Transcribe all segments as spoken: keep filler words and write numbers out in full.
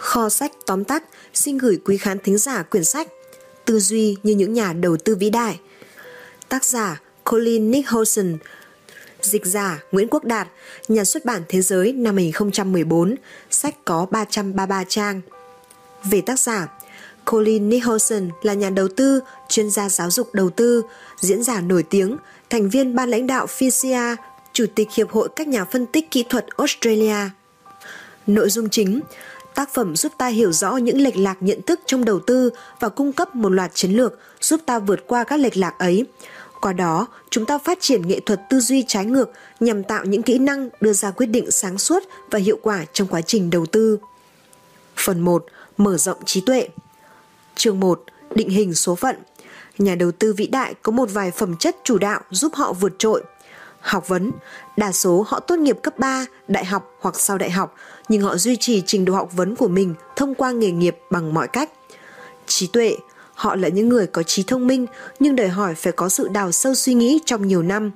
Kho sách tóm tắt xin gửi quý khán thính giả quyển sách Tư duy như những nhà đầu tư vĩ đại. Tác giả Colin Nicholson, dịch giả Nguyễn Quốc Đạt, nhà xuất bản Thế giới năm hai không một bốn, sách có ba trăm ba mươi ba trang. Về tác giả, Colin Nicholson là nhà đầu tư, chuyên gia giáo dục đầu tư, diễn giả nổi tiếng, thành viên ban lãnh đạo pê xê a, Chủ tịch Hiệp hội các nhà phân tích kỹ thuật Australia. Nội dung chính: tác phẩm giúp ta hiểu rõ những lệch lạc nhận thức trong đầu tư và cung cấp một loạt chiến lược giúp ta vượt qua các lệch lạc ấy. Qua đó, chúng ta phát triển nghệ thuật tư duy trái ngược nhằm tạo những kỹ năng đưa ra quyết định sáng suốt và hiệu quả trong quá trình đầu tư. Phần một. Mở rộng trí tuệ. Chương một. Định hình số phận. Nhà đầu tư vĩ đại có một vài phẩm chất chủ đạo giúp họ vượt trội. Học vấn. Đa số họ tốt nghiệp cấp ba, đại học hoặc sau đại học, nhưng họ duy trì trình độ học vấn của mình thông qua nghề nghiệp bằng mọi cách. Trí tuệ. Họ là những người có trí thông minh, nhưng đòi hỏi phải có sự đào sâu suy nghĩ trong nhiều năm.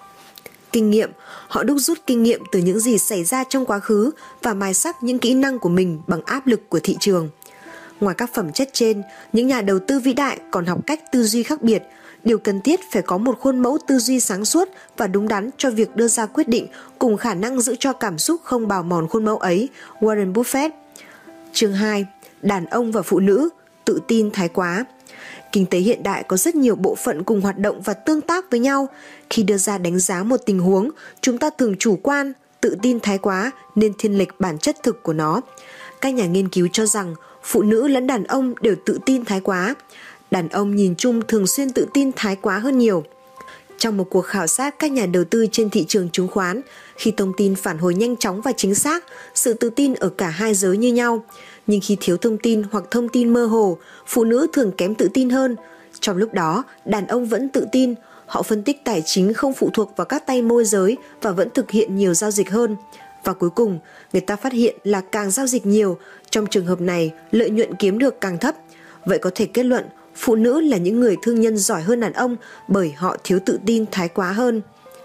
Kinh nghiệm. Họ đúc rút kinh nghiệm từ những gì xảy ra trong quá khứ và mài sắc những kỹ năng của mình bằng áp lực của thị trường. Ngoài các phẩm chất trên, những nhà đầu tư vĩ đại còn học cách tư duy khác biệt. Điều cần thiết phải có một khuôn mẫu tư duy sáng suốt và đúng đắn cho việc đưa ra quyết định, cùng khả năng giữ cho cảm xúc không bào mòn khuôn mẫu ấy. Warren Buffett. Chương hai. Đàn ông và phụ nữ. Tự tin thái quá. Kinh tế hiện đại có rất nhiều bộ phận cùng hoạt động và tương tác với nhau. Khi đưa ra đánh giá một tình huống, chúng ta thường chủ quan, tự tin thái quá nên thiên lệch bản chất thực của nó. Các nhà nghiên cứu cho rằng phụ nữ lẫn đàn ông đều tự tin thái quá. Đàn ông nhìn chung thường xuyên tự tin thái quá hơn nhiều. Trong một cuộc khảo sát các nhà đầu tư trên thị trường chứng khoán, khi thông tin phản hồi nhanh chóng và chính xác, sự tự tin ở cả hai giới như nhau. Nhưng khi thiếu thông tin hoặc thông tin mơ hồ, phụ nữ thường kém tự tin hơn. Trong lúc đó, đàn ông vẫn tự tin. Họ phân tích tài chính không phụ thuộc vào các tay môi giới và vẫn thực hiện nhiều giao dịch hơn. Và cuối cùng, người ta phát hiện là càng giao dịch nhiều, trong trường hợp này, lợi nhuận kiếm được càng thấp. Vậy có thể kết luận, phụ nữ là những người thương nhân giỏi hơn đàn ông bởi họ thiếu tự tin thái quá hơn.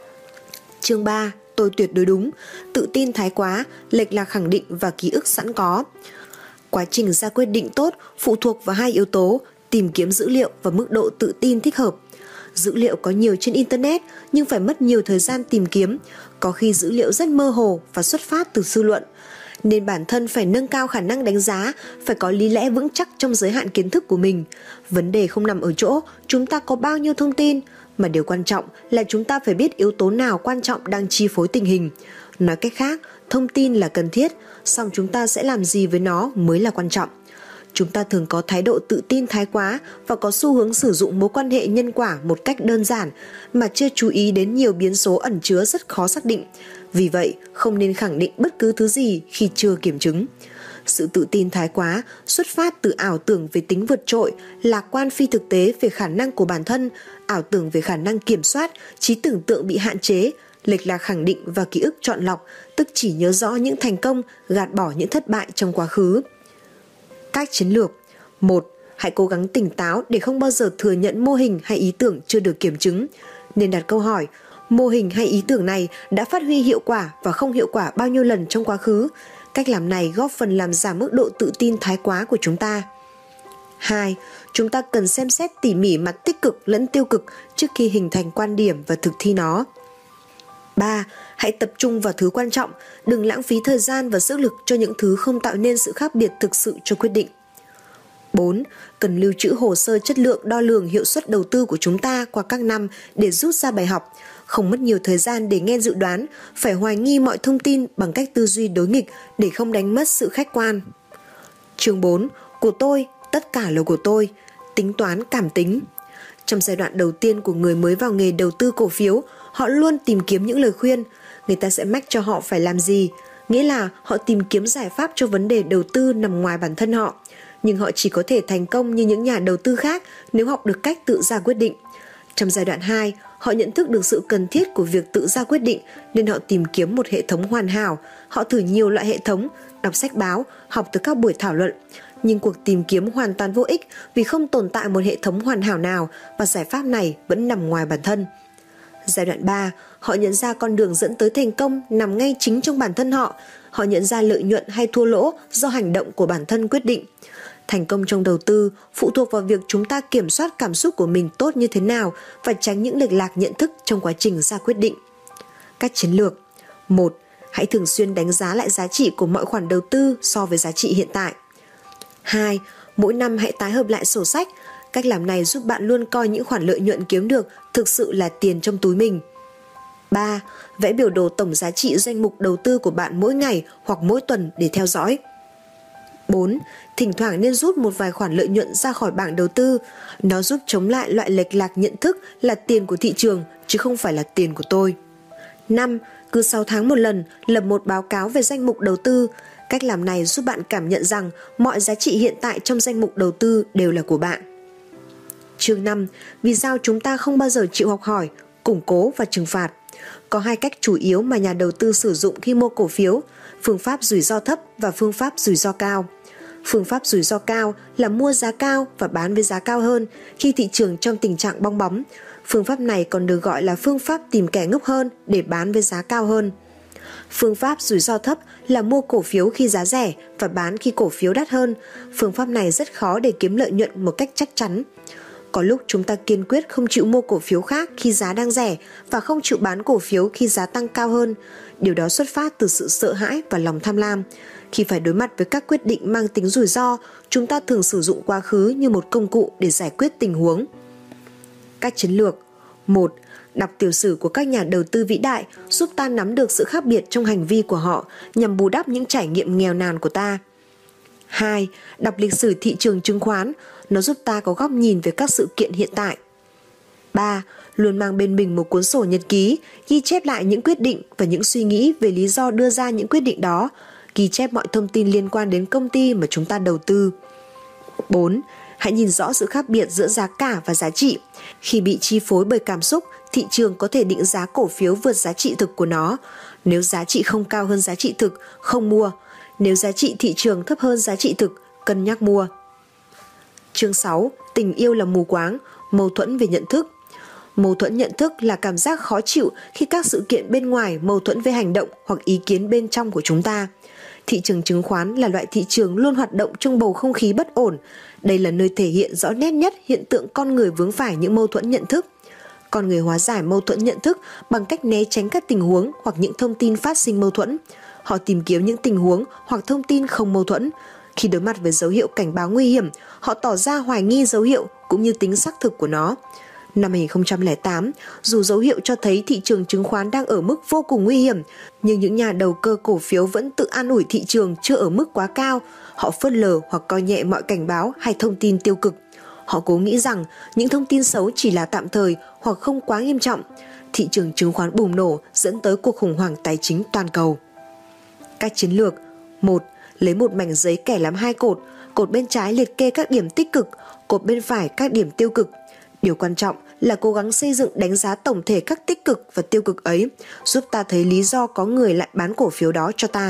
Chương ba. Tôi tuyệt đối đúng. Tự tin thái quá, lệch lạc khẳng định và ký ức sẵn có. Quá trình ra quyết định tốt phụ thuộc vào hai yếu tố: tìm kiếm dữ liệu và mức độ tự tin thích hợp. Dữ liệu có nhiều trên Internet nhưng phải mất nhiều thời gian tìm kiếm. Có khi dữ liệu rất mơ hồ và xuất phát từ dư luận. Nên bản thân phải nâng cao khả năng đánh giá, phải có lý lẽ vững chắc trong giới hạn kiến thức của mình. Vấn đề không nằm ở chỗ chúng ta có bao nhiêu thông tin, mà điều quan trọng là chúng ta phải biết yếu tố nào quan trọng đang chi phối tình hình. Nói cách khác, thông tin là cần thiết, song chúng ta sẽ làm gì với nó mới là quan trọng. Chúng ta thường có thái độ tự tin thái quá và có xu hướng sử dụng mối quan hệ nhân quả một cách đơn giản mà chưa chú ý đến nhiều biến số ẩn chứa rất khó xác định. Vì vậy, không nên khẳng định bất cứ thứ gì khi chưa kiểm chứng. Sự tự tin thái quá xuất phát từ ảo tưởng về tính vượt trội, lạc quan phi thực tế về khả năng của bản thân, ảo tưởng về khả năng kiểm soát, trí tưởng tượng bị hạn chế, lệch lạc khẳng định và ký ức chọn lọc, tức chỉ nhớ rõ những thành công, gạt bỏ những thất bại trong quá khứ. Các chiến lược. một. Hãy cố gắng tỉnh táo để không bao giờ thừa nhận mô hình hay ý tưởng chưa được kiểm chứng. Nên đặt câu hỏi, mô hình hay ý tưởng này đã phát huy hiệu quả và không hiệu quả bao nhiêu lần trong quá khứ. Cách làm này góp phần làm giảm mức độ tự tin thái quá của chúng ta. hai. Chúng ta cần xem xét tỉ mỉ mặt tích cực lẫn tiêu cực trước khi hình thành quan điểm và thực thi nó. ba. Hãy tập trung vào thứ quan trọng, đừng lãng phí thời gian và sức lực cho những thứ không tạo nên sự khác biệt thực sự cho quyết định. bốn. Cần lưu trữ hồ sơ chất lượng đo lường hiệu suất đầu tư của chúng ta qua các năm để rút ra bài học, không mất nhiều thời gian để nghe dự đoán, phải hoài nghi mọi thông tin bằng cách tư duy đối nghịch để không đánh mất sự khách quan. Chương bốn. Của tôi, tất cả là của tôi. Tính toán cảm tính. Trong giai đoạn đầu tiên của người mới vào nghề đầu tư cổ phiếu, họ luôn tìm kiếm những lời khuyên. Người ta sẽ mách cho họ phải làm gì, nghĩa là họ tìm kiếm giải pháp cho vấn đề đầu tư nằm ngoài bản thân họ. Nhưng họ chỉ có thể thành công như những nhà đầu tư khác nếu học được cách tự ra quyết định. Trong giai đoạn hai, họ nhận thức được sự cần thiết của việc tự ra quyết định nên họ tìm kiếm một hệ thống hoàn hảo. Họ thử nhiều loại hệ thống, đọc sách báo, học từ các buổi thảo luận. Nhưng cuộc tìm kiếm hoàn toàn vô ích vì không tồn tại một hệ thống hoàn hảo nào và giải pháp này vẫn nằm ngoài bản thân. Giai đoạn ba, họ nhận ra con đường dẫn tới thành công nằm ngay chính trong bản thân họ. Họ nhận ra lợi nhuận hay thua lỗ do hành động của bản thân quyết định. Thành công trong đầu tư phụ thuộc vào việc chúng ta kiểm soát cảm xúc của mình tốt như thế nào và tránh những lệch lạc nhận thức trong quá trình ra quyết định. Các chiến lược. một. Hãy thường xuyên đánh giá lại giá trị của mọi khoản đầu tư so với giá trị hiện tại. hai. Mỗi năm hãy tái hợp lại sổ sách. Cách làm này giúp bạn luôn coi những khoản lợi nhuận kiếm được thực sự là tiền trong túi mình. ba. Vẽ biểu đồ tổng giá trị danh mục đầu tư của bạn mỗi ngày hoặc mỗi tuần để theo dõi. bốn. Thỉnh thoảng nên rút một vài khoản lợi nhuận ra khỏi bảng đầu tư. Nó giúp chống lại loại lệch lạc nhận thức là tiền của thị trường chứ không phải là tiền của tôi. năm. Cứ sáu tháng một lần lập một báo cáo về danh mục đầu tư. Cách làm này giúp bạn cảm nhận rằng mọi giá trị hiện tại trong danh mục đầu tư đều là của bạn. Chương năm. Vì sao chúng ta không bao giờ chịu học hỏi, củng cố và trừng phạt? Có hai cách chủ yếu mà nhà đầu tư sử dụng khi mua cổ phiếu: phương pháp rủi ro thấp và phương pháp rủi ro cao. Phương pháp rủi ro cao là mua giá cao và bán với giá cao hơn khi thị trường trong tình trạng bong bóng. Phương pháp này còn được gọi là phương pháp tìm kẻ ngốc hơn để bán với giá cao hơn. Phương pháp rủi ro thấp là mua cổ phiếu khi giá rẻ và bán khi cổ phiếu đắt hơn. Phương pháp này rất khó để kiếm lợi nhuận một cách chắc chắn. Có lúc chúng ta kiên quyết không chịu mua cổ phiếu khác khi giá đang rẻ và không chịu bán cổ phiếu khi giá tăng cao hơn. Điều đó xuất phát từ sự sợ hãi và lòng tham lam. Khi phải đối mặt với các quyết định mang tính rủi ro, chúng ta thường sử dụng quá khứ như một công cụ để giải quyết tình huống. Các chiến lược. một. Đọc tiểu sử của các nhà đầu tư vĩ đại giúp ta nắm được sự khác biệt trong hành vi của họ nhằm bù đắp những trải nghiệm nghèo nàn của ta. hai. Đọc lịch sử thị trường chứng khoán, nó giúp ta có góc nhìn về các sự kiện hiện tại. ba. Luôn mang bên mình một cuốn sổ nhật ký, ghi chép lại những quyết định và những suy nghĩ về lý do đưa ra những quyết định đó, ghi chép mọi thông tin liên quan đến công ty mà chúng ta đầu tư. bốn. Hãy nhìn rõ sự khác biệt giữa giá cả và giá trị. Khi bị chi phối bởi cảm xúc, thị trường có thể định giá cổ phiếu vượt giá trị thực của nó. Nếu giá trị không cao hơn giá trị thực, không mua. Nếu giá trị thị trường thấp hơn giá trị thực, cân nhắc mua. Chương sáu. Tình yêu là mù quáng, mâu thuẫn về nhận thức. Mâu thuẫn nhận thức là cảm giác khó chịu khi các sự kiện bên ngoài mâu thuẫn với hành động hoặc ý kiến bên trong của chúng ta. Thị trường chứng khoán là loại thị trường luôn hoạt động trong bầu không khí bất ổn. Đây là nơi thể hiện rõ nét nhất hiện tượng con người vướng phải những mâu thuẫn nhận thức. Con người hóa giải mâu thuẫn nhận thức bằng cách né tránh các tình huống hoặc những thông tin phát sinh mâu thuẫn. Họ tìm kiếm những tình huống hoặc thông tin không mâu thuẫn. Khi đối mặt với dấu hiệu cảnh báo nguy hiểm, họ tỏ ra hoài nghi dấu hiệu cũng như tính xác thực của nó. Năm hai không không tám, dù dấu hiệu cho thấy thị trường chứng khoán đang ở mức vô cùng nguy hiểm, nhưng những nhà đầu cơ cổ phiếu vẫn tự an ủi thị trường chưa ở mức quá cao. Họ phớt lờ hoặc coi nhẹ mọi cảnh báo hay thông tin tiêu cực. Họ cố nghĩ rằng những thông tin xấu chỉ là tạm thời hoặc không quá nghiêm trọng. Thị trường chứng khoán bùng nổ dẫn tới cuộc khủng hoảng tài chính toàn cầu. Các chiến lược. một. Lấy một mảnh giấy kẻ làm hai cột. Cột bên trái liệt kê các điểm tích cực, cột bên phải các điểm tiêu cực. Điều quan trọng là cố gắng xây dựng đánh giá tổng thể các tích cực và tiêu cực ấy, giúp ta thấy lý do có người lại bán cổ phiếu đó cho ta.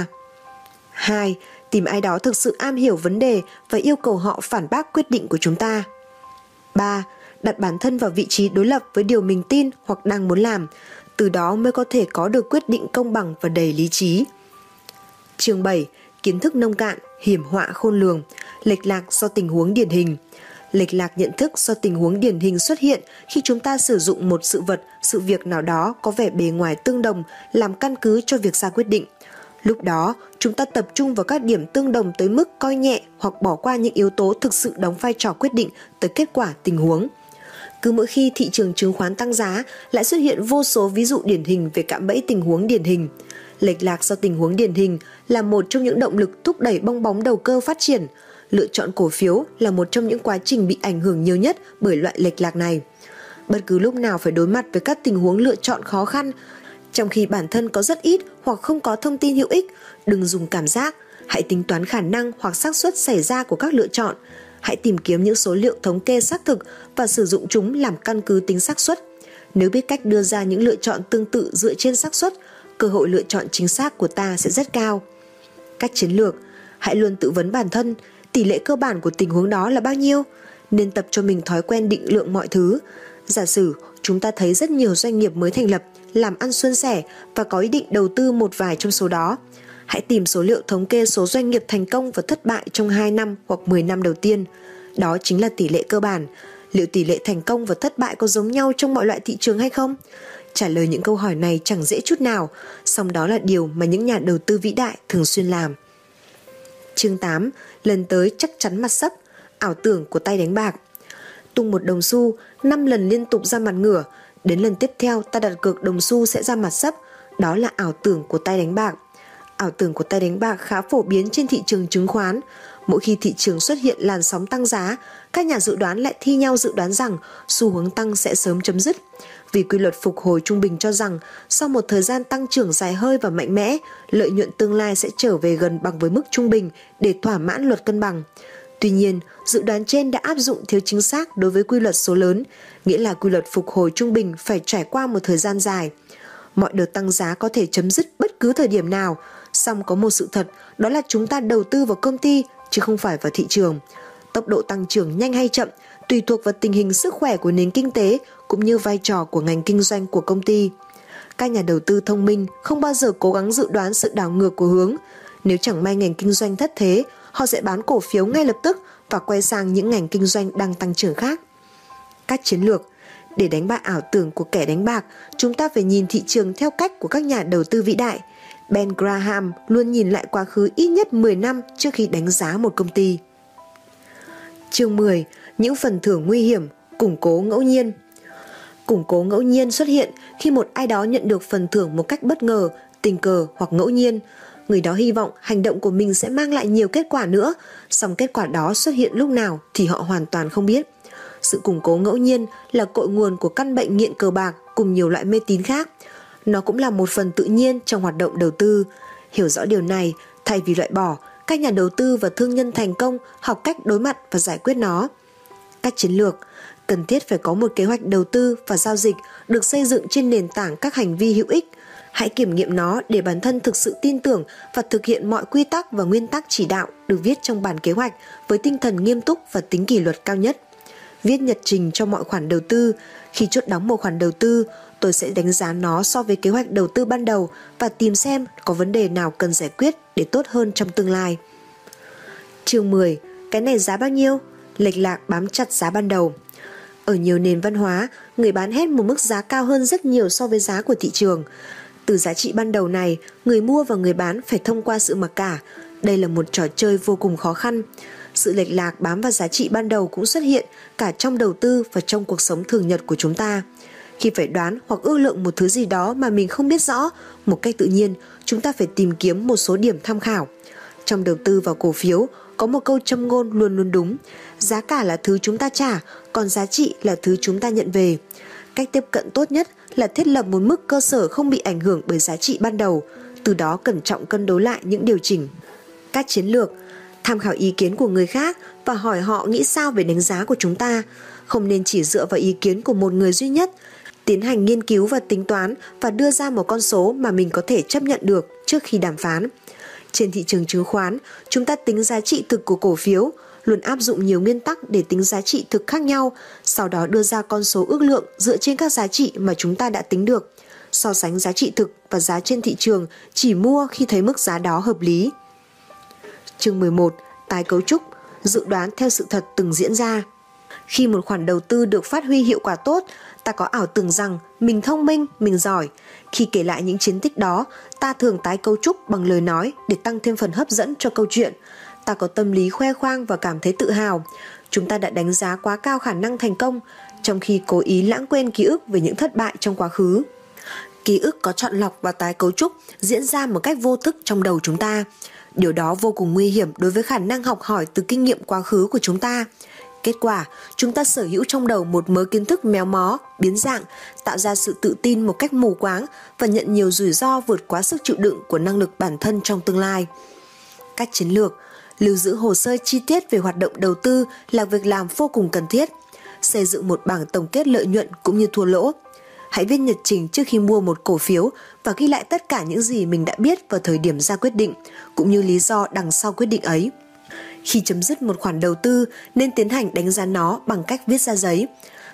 hai. Tìm ai đó thực sự am hiểu vấn đề và yêu cầu họ phản bác quyết định của chúng ta. ba. Đặt bản thân vào vị trí đối lập với điều mình tin hoặc đang muốn làm, từ đó mới có thể có được quyết định công bằng và đầy lý trí. Chương bảy. Kiến thức nông cạn, hiểm họa khôn lường, lệch lạc do tình huống điển hình. Lệch lạc nhận thức do tình huống điển hình xuất hiện khi chúng ta sử dụng một sự vật, sự việc nào đó có vẻ bề ngoài tương đồng làm căn cứ cho việc ra quyết định. Lúc đó, chúng ta tập trung vào các điểm tương đồng tới mức coi nhẹ hoặc bỏ qua những yếu tố thực sự đóng vai trò quyết định tới kết quả tình huống. Cứ mỗi khi thị trường chứng khoán tăng giá, lại xuất hiện vô số ví dụ điển hình về cạm bẫy tình huống điển hình. Lệch lạc do tình huống điển hình là một trong những động lực thúc đẩy bong bóng đầu cơ phát triển. Lựa chọn cổ phiếu là một trong những quá trình bị ảnh hưởng nhiều nhất bởi loại lệch lạc này. Bất cứ lúc nào phải đối mặt với các tình huống lựa chọn khó khăn, trong khi bản thân có rất ít hoặc không có thông tin hữu ích, đừng dùng cảm giác, hãy tính toán khả năng hoặc xác suất xảy ra của các lựa chọn. Hãy tìm kiếm những số liệu thống kê xác thực và sử dụng chúng làm căn cứ tính xác suất. Nếu biết cách đưa ra những lựa chọn tương tự dựa trên xác suất, cơ hội lựa chọn chính xác của ta sẽ rất cao. Các chiến lược. Hãy luôn tự vấn bản thân, tỷ lệ cơ bản của tình huống đó là bao nhiêu? Nên tập cho mình thói quen định lượng mọi thứ. Giả sử chúng ta thấy rất nhiều doanh nghiệp mới thành lập, làm ăn suôn sẻ và có ý định đầu tư một vài trong số đó. Hãy tìm số liệu thống kê số doanh nghiệp thành công và thất bại trong hai năm hoặc mười năm đầu tiên. Đó chính là tỷ lệ cơ bản. Liệu tỷ lệ thành công và thất bại có giống nhau trong mọi loại thị trường hay không? Trả lời những câu hỏi này chẳng dễ chút nào, song đó là điều mà những nhà đầu tư vĩ đại thường xuyên làm. Chương tám. Lần tới chắc chắn mặt sấp, ảo tưởng của tay đánh bạc. Tung một đồng xu, năm lần liên tục ra mặt ngửa, đến lần tiếp theo ta đặt cược đồng xu sẽ ra mặt sấp, đó là ảo tưởng của tay đánh bạc. Ảo tưởng của tay đánh bạc khá phổ biến trên thị trường chứng khoán. Mỗi khi thị trường xuất hiện làn sóng tăng giá, các nhà dự đoán lại thi nhau dự đoán rằng xu hướng tăng sẽ sớm chấm dứt. Vì quy luật phục hồi trung bình cho rằng sau một thời gian tăng trưởng dài hơi và mạnh mẽ, lợi nhuận tương lai sẽ trở về gần bằng với mức trung bình để thỏa mãn luật cân bằng. Tuy nhiên, dự đoán trên đã áp dụng thiếu chính xác đối với quy luật số lớn, nghĩa là quy luật phục hồi trung bình phải trải qua một thời gian dài. Mọi đợt tăng giá có thể chấm dứt bất cứ thời điểm nào, song có một sự thật, đó là chúng ta đầu tư vào công ty chứ không phải vào thị trường. Tốc độ tăng trưởng nhanh hay chậm tùy thuộc vào tình hình sức khỏe của nền kinh tế cũng như vai trò của ngành kinh doanh của công ty. Các nhà đầu tư thông minh không bao giờ cố gắng dự đoán sự đảo ngược của hướng. Nếu chẳng may ngành kinh doanh thất thế, họ sẽ bán cổ phiếu ngay lập tức và quay sang những ngành kinh doanh đang tăng trưởng khác. Các chiến lược. Để đánh bại ảo tưởng của kẻ đánh bạc, chúng ta phải nhìn thị trường theo cách của các nhà đầu tư vĩ đại. Ben Graham luôn nhìn lại quá khứ ít nhất mười năm trước khi đánh giá một công ty. Chương mười. Những phần thưởng nguy hiểm, củng cố ngẫu nhiên. Củng cố ngẫu nhiên xuất hiện khi một ai đó nhận được phần thưởng một cách bất ngờ, tình cờ hoặc ngẫu nhiên. Người đó hy vọng hành động của mình sẽ mang lại nhiều kết quả nữa, song kết quả đó xuất hiện lúc nào thì họ hoàn toàn không biết. Sự củng cố ngẫu nhiên là cội nguồn của căn bệnh nghiện cờ bạc cùng nhiều loại mê tín khác. Nó cũng là một phần tự nhiên trong hoạt động đầu tư. Hiểu rõ điều này, thay vì loại bỏ, các nhà đầu tư và thương nhân thành công học cách đối mặt và giải quyết nó. Các chiến lược. Cần thiết phải có một kế hoạch đầu tư và giao dịch được xây dựng trên nền tảng các hành vi hữu ích. Hãy kiểm nghiệm nó để bản thân thực sự tin tưởng và thực hiện mọi quy tắc và nguyên tắc chỉ đạo được viết trong bản kế hoạch với tinh thần nghiêm túc và tính kỷ luật cao nhất. Viết nhật trình cho mọi khoản đầu tư. Khi chốt đóng một khoản đầu tư, tôi sẽ đánh giá nó so với kế hoạch đầu tư ban đầu và tìm xem có vấn đề nào cần giải quyết để tốt hơn trong tương lai. Chương mười. Cái này giá bao nhiêu? Lệch lạc bám chặt giá ban đầu. Ở nhiều nền văn hóa, người bán hét một mức giá cao hơn rất nhiều so với giá của thị trường. Từ giá trị ban đầu này, người mua và người bán phải thông qua sự mặc cả. Đây là một trò chơi vô cùng khó khăn. Sự lệch lạc bám vào giá trị ban đầu cũng xuất hiện cả trong đầu tư và trong cuộc sống thường nhật của chúng ta. Khi phải đoán hoặc ước lượng một thứ gì đó mà mình không biết rõ, một cách tự nhiên, chúng ta phải tìm kiếm một số điểm tham khảo. Trong đầu tư vào cổ phiếu, có một câu châm ngôn luôn luôn đúng. Giá cả là thứ chúng ta trả, còn giá trị là thứ chúng ta nhận về. Cách tiếp cận tốt nhất là thiết lập một mức cơ sở không bị ảnh hưởng bởi giá trị ban đầu, từ đó cẩn trọng cân đối lại những điều chỉnh. Các chiến lược. Tham khảo ý kiến của người khác và hỏi họ nghĩ sao về đánh giá của chúng ta. Không nên chỉ dựa vào ý kiến của một người duy nhất. Tiến hành nghiên cứu và tính toán và đưa ra một con số mà mình có thể chấp nhận được trước khi đàm phán. Trên thị trường chứng khoán, chúng ta tính giá trị thực của cổ phiếu, luôn áp dụng nhiều nguyên tắc để tính giá trị thực khác nhau, sau đó đưa ra con số ước lượng dựa trên các giá trị mà chúng ta đã tính được. So sánh giá trị thực và giá trên thị trường, chỉ mua khi thấy mức giá đó hợp lý. Chương mười một. Tái cấu trúc, dự đoán theo sự thật từng diễn ra. Khi một khoản đầu tư được phát huy hiệu quả tốt, ta có ảo tưởng rằng mình thông minh, mình giỏi. Khi kể lại những chiến tích đó, ta thường tái cấu trúc bằng lời nói để tăng thêm phần hấp dẫn cho câu chuyện. Ta có tâm lý khoe khoang và cảm thấy tự hào. Chúng ta đã đánh giá quá cao khả năng thành công, trong khi cố ý lãng quên ký ức về những thất bại trong quá khứ. Ký ức có chọn lọc và tái cấu trúc diễn ra một cách vô thức trong đầu chúng ta. Điều đó vô cùng nguy hiểm đối với khả năng học hỏi từ kinh nghiệm quá khứ của chúng ta. Kết quả, chúng ta sở hữu trong đầu một mớ kiến thức méo mó, biến dạng, tạo ra sự tự tin một cách mù quáng và nhận nhiều rủi ro vượt quá sức chịu đựng của năng lực bản thân trong tương lai. Các chiến lược. Lưu giữ hồ sơ chi tiết về hoạt động đầu tư là việc làm vô cùng cần thiết. Xây dựng một bảng tổng kết lợi nhuận cũng như thua lỗ. Hãy viết nhật trình trước khi mua một cổ phiếu và ghi lại tất cả những gì mình đã biết vào thời điểm ra quyết định, cũng như lý do đằng sau quyết định ấy. Khi chấm dứt một khoản đầu tư, nên tiến hành đánh giá nó bằng cách viết ra giấy.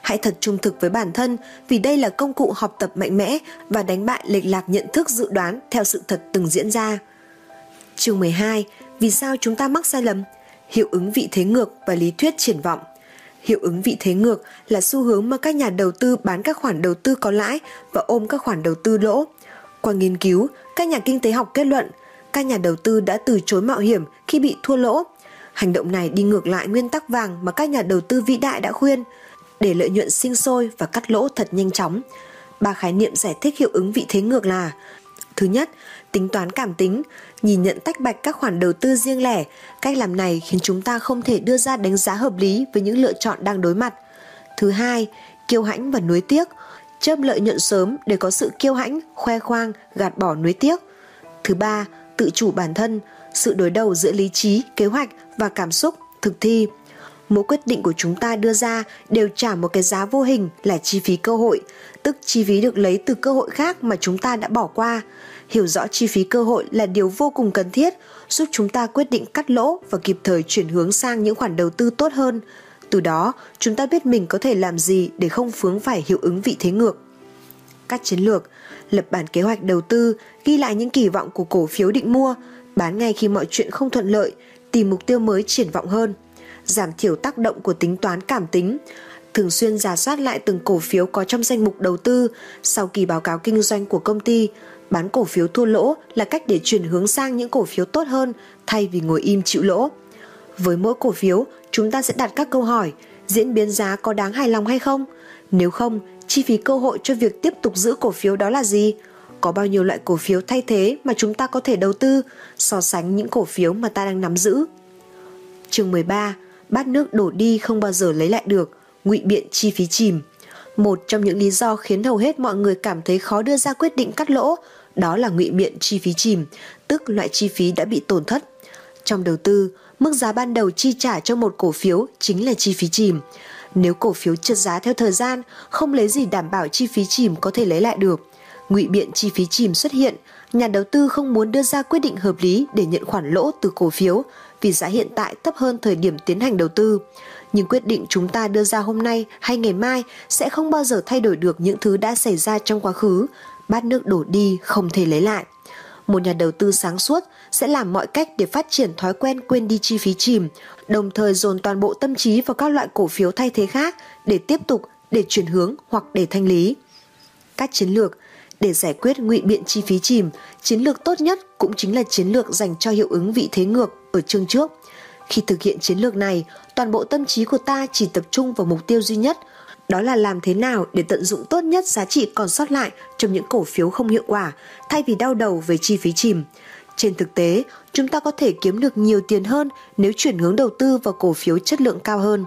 Hãy thật trung thực với bản thân, vì đây là công cụ học tập mạnh mẽ và đánh bại lệch lạc nhận thức dự đoán theo sự thật từng diễn ra. Chương mười hai. Vì sao chúng ta mắc sai lầm? Hiệu ứng vị thế ngược và lý thuyết triển vọng. Hiệu ứng vị thế ngược là xu hướng mà các nhà đầu tư bán các khoản đầu tư có lãi và ôm các khoản đầu tư lỗ. Qua nghiên cứu, các nhà kinh tế học kết luận, các nhà đầu tư đã từ chối mạo hiểm khi bị thua lỗ. Hành động này đi ngược lại nguyên tắc vàng mà các nhà đầu tư vĩ đại đã khuyên, để lợi nhuận sinh sôi và cắt lỗ thật nhanh chóng. Ba khái niệm giải thích hiệu ứng vị thế ngược là: thứ nhất, tính toán cảm tính, nhìn nhận tách bạch các khoản đầu tư riêng lẻ. Cách làm này khiến chúng ta không thể đưa ra đánh giá hợp lý với những lựa chọn đang đối mặt. Thứ hai, kiêu hãnh và nuối tiếc, chớp lợi nhuận sớm để có sự kiêu hãnh, khoe khoang, gạt bỏ nuối tiếc. Thứ ba, tự chủ bản thân, sự đối đầu giữa lý trí, kế hoạch và cảm xúc, thực thi. Mỗi quyết định của chúng ta đưa ra đều trả một cái giá vô hình là chi phí cơ hội, tức chi phí được lấy từ cơ hội khác mà chúng ta đã bỏ qua. Hiểu rõ chi phí cơ hội là điều vô cùng cần thiết, giúp chúng ta quyết định cắt lỗ và kịp thời chuyển hướng sang những khoản đầu tư tốt hơn. Từ đó, chúng ta biết mình có thể làm gì để không vướng phải hiệu ứng vị thế ngược. Các chiến lược: lập bản kế hoạch đầu tư, ghi lại những kỳ vọng của cổ phiếu định mua, bán ngay khi mọi chuyện không thuận lợi, tìm mục tiêu mới triển vọng hơn. Giảm thiểu tác động của tính toán cảm tính, thường xuyên rà soát lại từng cổ phiếu có trong danh mục đầu tư. Sau kỳ báo cáo kinh doanh của công ty, bán cổ phiếu thua lỗ là cách để chuyển hướng sang những cổ phiếu tốt hơn thay vì ngồi im chịu lỗ. Với mỗi cổ phiếu, chúng ta sẽ đặt các câu hỏi: diễn biến giá có đáng hài lòng hay không? Nếu không, chi phí cơ hội cho việc tiếp tục giữ cổ phiếu đó là gì? Có bao nhiêu loại cổ phiếu thay thế mà chúng ta có thể đầu tư, so sánh những cổ phiếu mà ta đang nắm giữ. Chương mười ba. Bát nước đổ đi không bao giờ lấy lại được, ngụy biện chi phí chìm. Một trong những lý do khiến hầu hết mọi người cảm thấy khó đưa ra quyết định cắt lỗ, đó là ngụy biện chi phí chìm, tức loại chi phí đã bị tổn thất. Trong đầu tư, mức giá ban đầu chi trả cho một cổ phiếu chính là chi phí chìm. Nếu cổ phiếu trượt giá theo thời gian, không lấy gì đảm bảo chi phí chìm có thể lấy lại được. Ngụy biện chi phí chìm xuất hiện, nhà đầu tư không muốn đưa ra quyết định hợp lý để nhận khoản lỗ từ cổ phiếu vì giá hiện tại thấp hơn thời điểm tiến hành đầu tư. Nhưng quyết định chúng ta đưa ra hôm nay hay ngày mai sẽ không bao giờ thay đổi được những thứ đã xảy ra trong quá khứ. Bát nước đổ đi không thể lấy lại. Một nhà đầu tư sáng suốt sẽ làm mọi cách để phát triển thói quen quên đi chi phí chìm, đồng thời dồn toàn bộ tâm trí vào các loại cổ phiếu thay thế khác để tiếp tục, để chuyển hướng hoặc để thanh lý. Các chiến lược để giải quyết ngụy biện chi phí chìm, chiến lược tốt nhất cũng chính là chiến lược dành cho hiệu ứng vị thế ngược ở chương trước. Khi thực hiện chiến lược này, toàn bộ tâm trí của ta chỉ tập trung vào mục tiêu duy nhất, đó là làm thế nào để tận dụng tốt nhất giá trị còn sót lại trong những cổ phiếu không hiệu quả, thay vì đau đầu về chi phí chìm. Trên thực tế, chúng ta có thể kiếm được nhiều tiền hơn nếu chuyển hướng đầu tư vào cổ phiếu chất lượng cao hơn.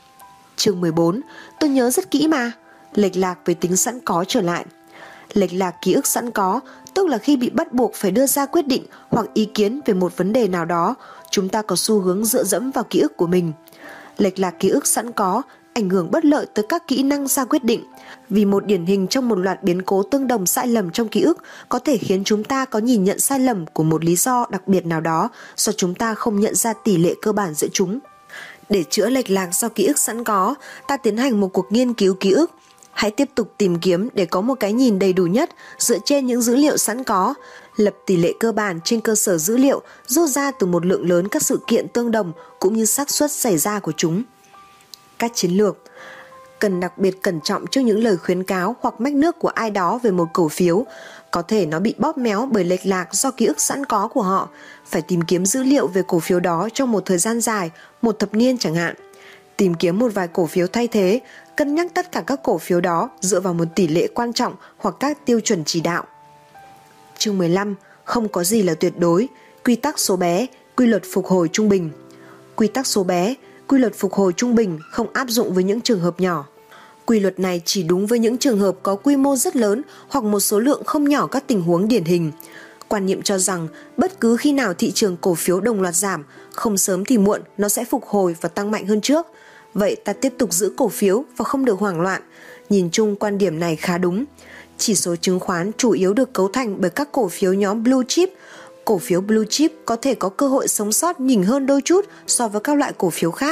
Chương mười bốn. Tôi nhớ rất kỹ mà. Lệch lạc về tính sẵn có trở lại. Lệch lạc ký ức sẵn có, tức là khi bị bắt buộc phải đưa ra quyết định hoặc ý kiến về một vấn đề nào đó, chúng ta có xu hướng dựa dẫm vào ký ức của mình. Lệch lạc ký ức sẵn có ảnh hưởng bất lợi tới các kỹ năng ra quyết định, vì một điển hình trong một loạt biến cố tương đồng sai lầm trong ký ức có thể khiến chúng ta có nhìn nhận sai lầm của một lý do đặc biệt nào đó do chúng ta không nhận ra tỷ lệ cơ bản giữa chúng. Để chữa lệch lạc do ký ức sẵn có, ta tiến hành một cuộc nghiên cứu ký ức. Hãy tiếp tục tìm kiếm để có một cái nhìn đầy đủ nhất dựa trên những dữ liệu sẵn có, lập tỷ lệ cơ bản trên cơ sở dữ liệu rút ra từ một lượng lớn các sự kiện tương đồng cũng như xác suất xảy ra của chúng. Các chiến lược cần đặc biệt cẩn trọng trước những lời khuyến cáo hoặc mách nước của ai đó về một cổ phiếu. Có thể nó bị bóp méo bởi lệch lạc do ký ức sẵn có của họ. Phải tìm kiếm dữ liệu về cổ phiếu đó trong một thời gian dài, một thập niên chẳng hạn. Tìm kiếm một vài cổ phiếu thay thế, cân nhắc tất cả các cổ phiếu đó dựa vào một tỷ lệ quan trọng hoặc các tiêu chuẩn chỉ đạo. Chương mười lăm. Không có gì là tuyệt đối. Quy tắc số bé, quy luật phục hồi trung bình. Quy tắc số bé, quy luật phục hồi trung bình không áp dụng với những trường hợp nhỏ. Quy luật này chỉ đúng với những trường hợp có quy mô rất lớn hoặc một số lượng không nhỏ các tình huống điển hình. Quan niệm cho rằng bất cứ khi nào thị trường cổ phiếu đồng loạt giảm, không sớm thì muộn nó sẽ phục hồi và tăng mạnh hơn trước. Vậy ta tiếp tục giữ cổ phiếu và không được hoảng loạn. Nhìn chung quan điểm này khá đúng. Chỉ số chứng khoán chủ yếu được cấu thành bởi các cổ phiếu nhóm blue chip. Cổ phiếu blue chip có thể có cơ hội sống sót nhỉnh hơn đôi chút so với các loại cổ phiếu khác.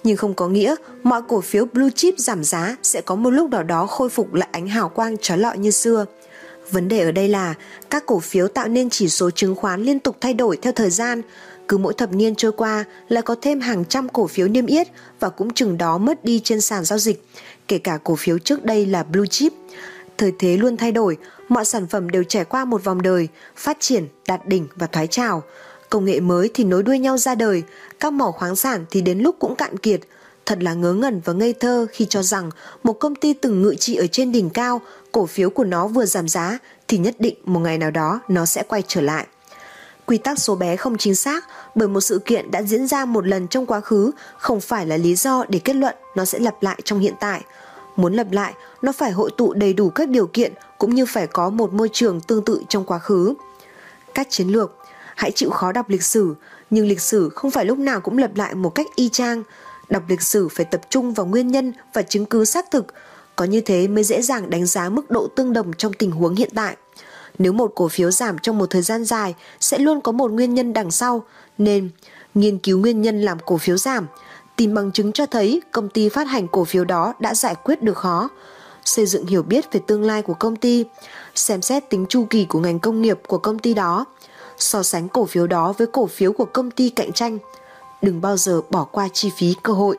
nhưng không có nghĩa mọi cổ phiếu blue chip giảm giá sẽ có một lúc nào đó khôi phục lại ánh hào quang chói lọi như xưa. Vấn đề ở đây là các cổ phiếu tạo nên chỉ số chứng khoán liên tục thay đổi theo thời gian. Cứ mỗi thập niên trôi qua lại có thêm hàng trăm cổ phiếu niêm yết và cũng chừng đó mất đi trên sàn giao dịch, kể cả cổ phiếu trước đây là blue chip. Thời thế luôn thay đổi, mọi sản phẩm đều trải qua một vòng đời, phát triển, đạt đỉnh và thoái trào. Công nghệ mới thì nối đuôi nhau ra đời, các mỏ khoáng sản thì đến lúc cũng cạn kiệt. Thật là ngớ ngẩn và ngây thơ khi cho rằng một công ty từng ngự trị ở trên đỉnh cao, cổ phiếu của nó vừa giảm giá thì nhất định một ngày nào đó nó sẽ quay trở lại. Quy tắc số bé không chính xác bởi một sự kiện đã diễn ra một lần trong quá khứ không phải là lý do để kết luận nó sẽ lặp lại trong hiện tại. Muốn lặp lại, nó phải hội tụ đầy đủ các điều kiện cũng như phải có một môi trường tương tự trong quá khứ. Các chiến lược: hãy chịu khó đọc lịch sử, nhưng lịch sử không phải lúc nào cũng lặp lại một cách y chang. Đọc lịch sử phải tập trung vào nguyên nhân và chứng cứ xác thực, có như thế mới dễ dàng đánh giá mức độ tương đồng trong tình huống hiện tại. Nếu một cổ phiếu giảm trong một thời gian dài, sẽ luôn có một nguyên nhân đằng sau, nên nghiên cứu nguyên nhân làm cổ phiếu giảm, tìm bằng chứng cho thấy công ty phát hành cổ phiếu đó đã giải quyết được khó, xây dựng hiểu biết về tương lai của công ty, xem xét tính chu kỳ của ngành công nghiệp của công ty đó, so sánh cổ phiếu đó với cổ phiếu của công ty cạnh tranh. Đừng bao giờ bỏ qua chi phí cơ hội.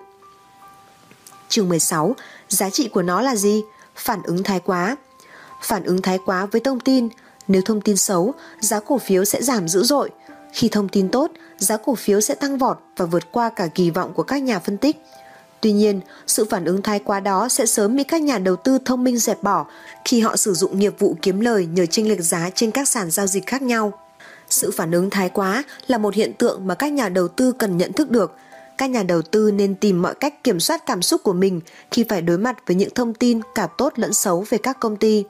Chương mười sáu. Giá trị của nó là gì? Phản ứng thái quá. Phản ứng thái quá với thông tin. Nếu thông tin xấu, giá cổ phiếu sẽ giảm dữ dội. Khi thông tin tốt, giá cổ phiếu sẽ tăng vọt và vượt qua cả kỳ vọng của các nhà phân tích. Tuy nhiên, sự phản ứng thái quá đó sẽ sớm bị các nhà đầu tư thông minh dẹp bỏ khi họ sử dụng nghiệp vụ kiếm lời nhờ chênh lệch giá trên các sàn giao dịch khác nhau. Sự phản ứng thái quá là một hiện tượng mà các nhà đầu tư cần nhận thức được. Các nhà đầu tư nên tìm mọi cách kiểm soát cảm xúc của mình khi phải đối mặt với những thông tin cả tốt lẫn xấu về các công ty.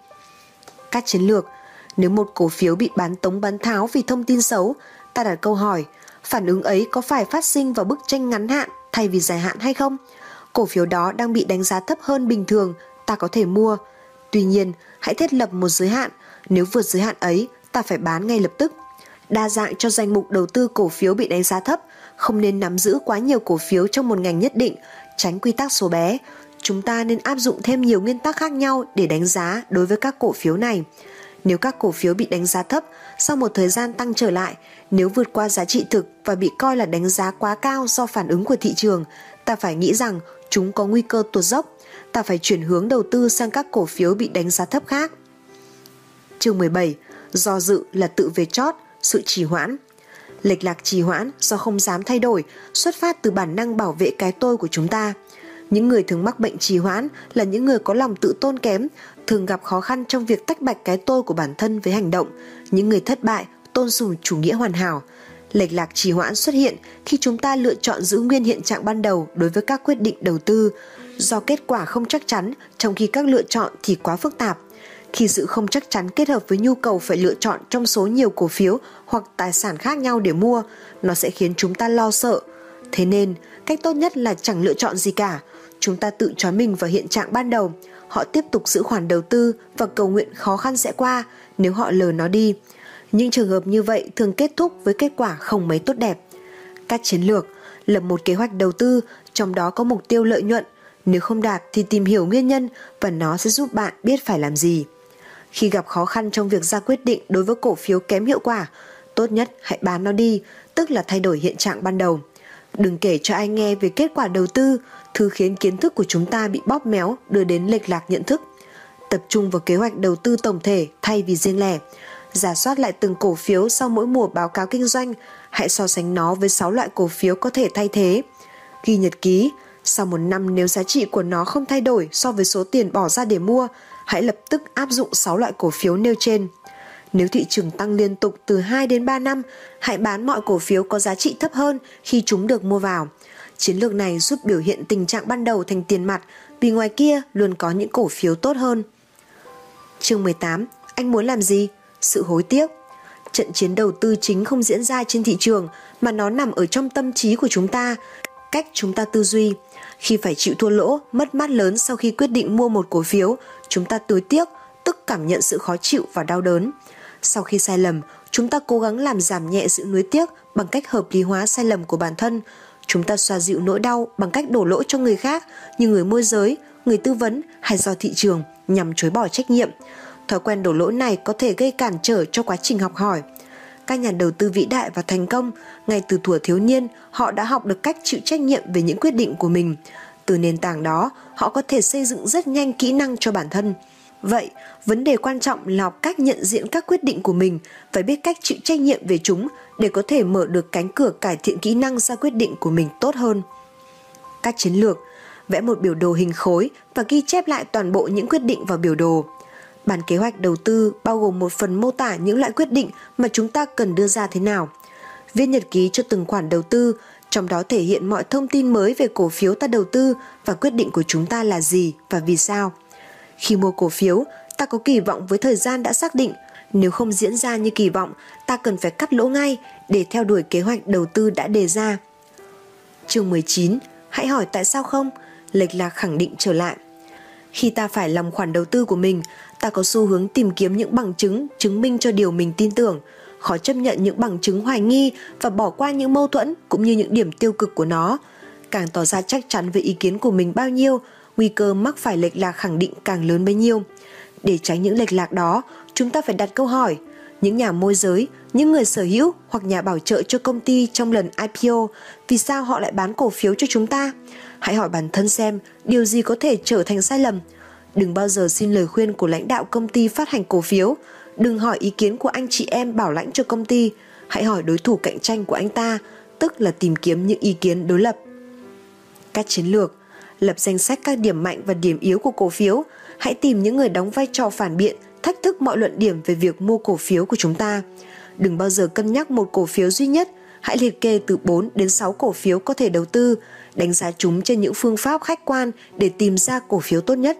Các chiến lược: nếu một cổ phiếu bị bán tống bán tháo vì thông tin xấu, ta đặt câu hỏi, phản ứng ấy có phải phát sinh vào bức tranh ngắn hạn thay vì dài hạn hay không? Cổ phiếu đó đang bị đánh giá thấp hơn bình thường, ta có thể mua. Tuy nhiên, hãy thiết lập một giới hạn, nếu vượt giới hạn ấy, ta phải bán ngay lập tức. Đa dạng cho danh mục đầu tư cổ phiếu bị đánh giá thấp, không nên nắm giữ quá nhiều cổ phiếu trong một ngành nhất định, tránh quy tắc số bé. Chúng ta nên áp dụng thêm nhiều nguyên tắc khác nhau để đánh giá đối với các cổ phiếu này. Nếu các cổ phiếu bị đánh giá thấp, sau một thời gian tăng trở lại, nếu vượt qua giá trị thực và bị coi là đánh giá quá cao do phản ứng của thị trường, ta phải nghĩ rằng chúng có nguy cơ tuột dốc, ta phải chuyển hướng đầu tư sang các cổ phiếu bị đánh giá thấp khác. Chương mười bảy. Do dự là tự về chót, sự trì hoãn. Lệch lạc trì hoãn do không dám thay đổi, xuất phát từ bản năng bảo vệ cái tôi của chúng ta. Những người thường mắc bệnh trì hoãn là những người có lòng tự tôn kém, thường gặp khó khăn trong việc tách bạch cái tôi của bản thân với hành động. Những người thất bại tôn sùng chủ nghĩa hoàn hảo. Lệch lạc trì hoãn xuất hiện khi chúng ta lựa chọn giữ nguyên hiện trạng ban đầu đối với các quyết định đầu tư, do kết quả không chắc chắn trong khi các lựa chọn thì quá phức tạp. Khi sự không chắc chắn kết hợp với nhu cầu phải lựa chọn trong số nhiều cổ phiếu hoặc tài sản khác nhau để mua, nó sẽ khiến chúng ta lo sợ. Thế nên, cách tốt nhất là chẳng lựa chọn gì cả. Chúng ta tự trói mình vào hiện trạng ban đầu. Họ tiếp tục giữ khoản đầu tư và cầu nguyện khó khăn sẽ qua nếu họ lờ nó đi. Những trường hợp như vậy thường kết thúc với kết quả không mấy tốt đẹp. Các chiến lược: lập một kế hoạch đầu tư, trong đó có mục tiêu lợi nhuận. Nếu không đạt thì tìm hiểu nguyên nhân và nó sẽ giúp bạn biết phải làm gì. Khi gặp khó khăn trong việc ra quyết định đối với cổ phiếu kém hiệu quả, tốt nhất hãy bán nó đi, tức là thay đổi hiện trạng ban đầu. Đừng kể cho ai nghe về kết quả đầu tư, thứ khiến kiến thức của chúng ta bị bóp méo, đưa đến lệch lạc nhận thức. Tập trung vào kế hoạch đầu tư tổng thể thay vì riêng lẻ. Rà soát lại từng cổ phiếu sau mỗi mùa báo cáo kinh doanh, hãy so sánh nó với sáu loại cổ phiếu có thể thay thế. Ghi nhật ký, sau một năm nếu giá trị của nó không thay đổi so với số tiền bỏ ra để mua, hãy lập tức áp dụng sáu loại cổ phiếu nêu trên. Nếu thị trường tăng liên tục từ hai đến ba năm, hãy bán mọi cổ phiếu có giá trị thấp hơn khi chúng được mua vào. Chiến lược này giúp biểu hiện tình trạng ban đầu thành tiền mặt, vì ngoài kia luôn có những cổ phiếu tốt hơn. Chương mười tám. Anh muốn làm gì? Sự hối tiếc. Trận chiến đầu tư chính không diễn ra trên thị trường, mà nó nằm ở trong tâm trí của chúng ta, cách chúng ta tư duy. Khi phải chịu thua lỗ, mất mát lớn sau khi quyết định mua một cổ phiếu, chúng ta hối tiếc, tức cảm nhận sự khó chịu và đau đớn. Sau khi sai lầm, chúng ta cố gắng làm giảm nhẹ sự nuối tiếc bằng cách hợp lý hóa sai lầm của bản thân. Chúng ta xoa dịu nỗi đau bằng cách đổ lỗi cho người khác như người môi giới, người tư vấn hay do thị trường nhằm chối bỏ trách nhiệm. Thói quen đổ lỗi này có thể gây cản trở cho quá trình học hỏi. Các nhà đầu tư vĩ đại và thành công, ngay từ thuở thiếu niên, họ đã học được cách chịu trách nhiệm về những quyết định của mình. Từ nền tảng đó, họ có thể xây dựng rất nhanh kỹ năng cho bản thân. Vậy, vấn đề quan trọng là học cách nhận diện các quyết định của mình và biết cách chịu trách nhiệm về chúng để có thể mở được cánh cửa cải thiện kỹ năng ra quyết định của mình tốt hơn. Các chiến lược: vẽ một biểu đồ hình khối và ghi chép lại toàn bộ những quyết định vào biểu đồ. Bản kế hoạch đầu tư bao gồm một phần mô tả những loại quyết định mà chúng ta cần đưa ra thế nào. Viết nhật ký cho từng khoản đầu tư, trong đó thể hiện mọi thông tin mới về cổ phiếu ta đầu tư và quyết định của chúng ta là gì và vì sao. Khi mua cổ phiếu, ta có kỳ vọng với thời gian đã xác định. Nếu không diễn ra như kỳ vọng, ta cần phải cắt lỗ ngay để theo đuổi kế hoạch đầu tư đã đề ra. Chương mười chín. Hãy hỏi tại sao không? Lệch lạc khẳng định trở lại. Khi ta phải làm khoản đầu tư của mình, ta có xu hướng tìm kiếm những bằng chứng chứng minh cho điều mình tin tưởng, khó chấp nhận những bằng chứng hoài nghi và bỏ qua những mâu thuẫn cũng như những điểm tiêu cực của nó. Càng tỏ ra chắc chắn về ý kiến của mình bao nhiêu, nguy cơ mắc phải lệch lạc khẳng định càng lớn bấy nhiêu. Để tránh những lệch lạc đó, chúng ta phải đặt câu hỏi: những nhà môi giới, những người sở hữu hoặc nhà bảo trợ cho công ty trong lần i pê o, vì sao họ lại bán cổ phiếu cho chúng ta? Hãy hỏi bản thân xem điều gì có thể trở thành sai lầm. Đừng bao giờ xin lời khuyên của lãnh đạo công ty phát hành cổ phiếu. Đừng hỏi ý kiến của anh chị em bảo lãnh cho công ty. Hãy hỏi đối thủ cạnh tranh của anh ta, tức là tìm kiếm những ý kiến đối lập. Các chiến lược: lập danh sách các điểm mạnh và điểm yếu của cổ phiếu. Hãy tìm những người đóng vai trò phản biện, thách thức mọi luận điểm về việc mua cổ phiếu của chúng ta. Đừng bao giờ cân nhắc một cổ phiếu duy nhất. Hãy liệt kê từ bốn đến sáu cổ phiếu có thể đầu tư, đánh giá chúng trên những phương pháp khách quan để tìm ra cổ phiếu tốt nhất.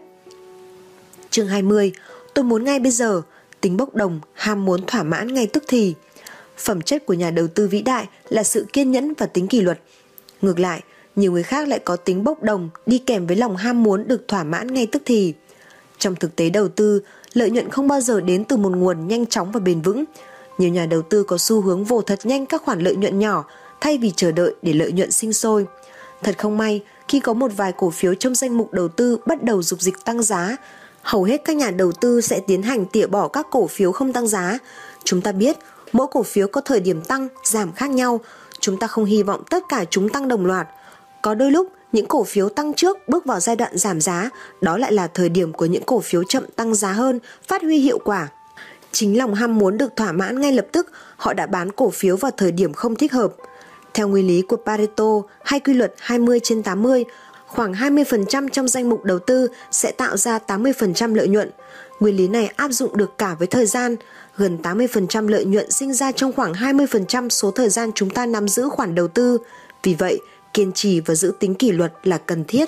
Chương hai mươi. Tôi muốn ngay bây giờ. Tính bốc đồng, ham muốn thỏa mãn ngay tức thì. Phẩm chất của nhà đầu tư vĩ đại là sự kiên nhẫn và tính kỷ luật. Ngược lại, nhiều người khác lại có tính bốc đồng đi kèm với lòng ham muốn được thỏa mãn ngay tức thì. Trong thực tế đầu tư, lợi nhuận không bao giờ đến từ một nguồn nhanh chóng và bền vững. Nhiều nhà đầu tư có xu hướng vồ thật nhanh các khoản lợi nhuận nhỏ thay vì chờ đợi để lợi nhuận sinh sôi. Thật không may, khi có một vài cổ phiếu trong danh mục đầu tư bắt đầu dục dịch tăng giá, hầu hết các nhà đầu tư sẽ tiến hành tỉa bỏ các cổ phiếu không tăng giá. Chúng ta biết, mỗi cổ phiếu có thời điểm tăng, giảm khác nhau. Chúng ta không hy vọng tất cả chúng tăng đồng loạt. Có đôi lúc, những cổ phiếu tăng trước bước vào giai đoạn giảm giá, đó lại là thời điểm của những cổ phiếu chậm tăng giá hơn, phát huy hiệu quả. Chính lòng ham muốn được thỏa mãn ngay lập tức, họ đã bán cổ phiếu vào thời điểm không thích hợp. Theo nguyên lý của Pareto hay quy luật hai mươi trên tám mươi, khoảng hai mươi phần trăm trong danh mục đầu tư sẽ tạo ra tám mươi phần trăm lợi nhuận. Nguyên lý này áp dụng được cả với thời gian. Gần tám mươi phần trăm lợi nhuận sinh ra trong khoảng hai mươi phần trăm số thời gian chúng ta nắm giữ khoản đầu tư. Vì vậy, kiên trì và giữ tính kỷ luật là cần thiết.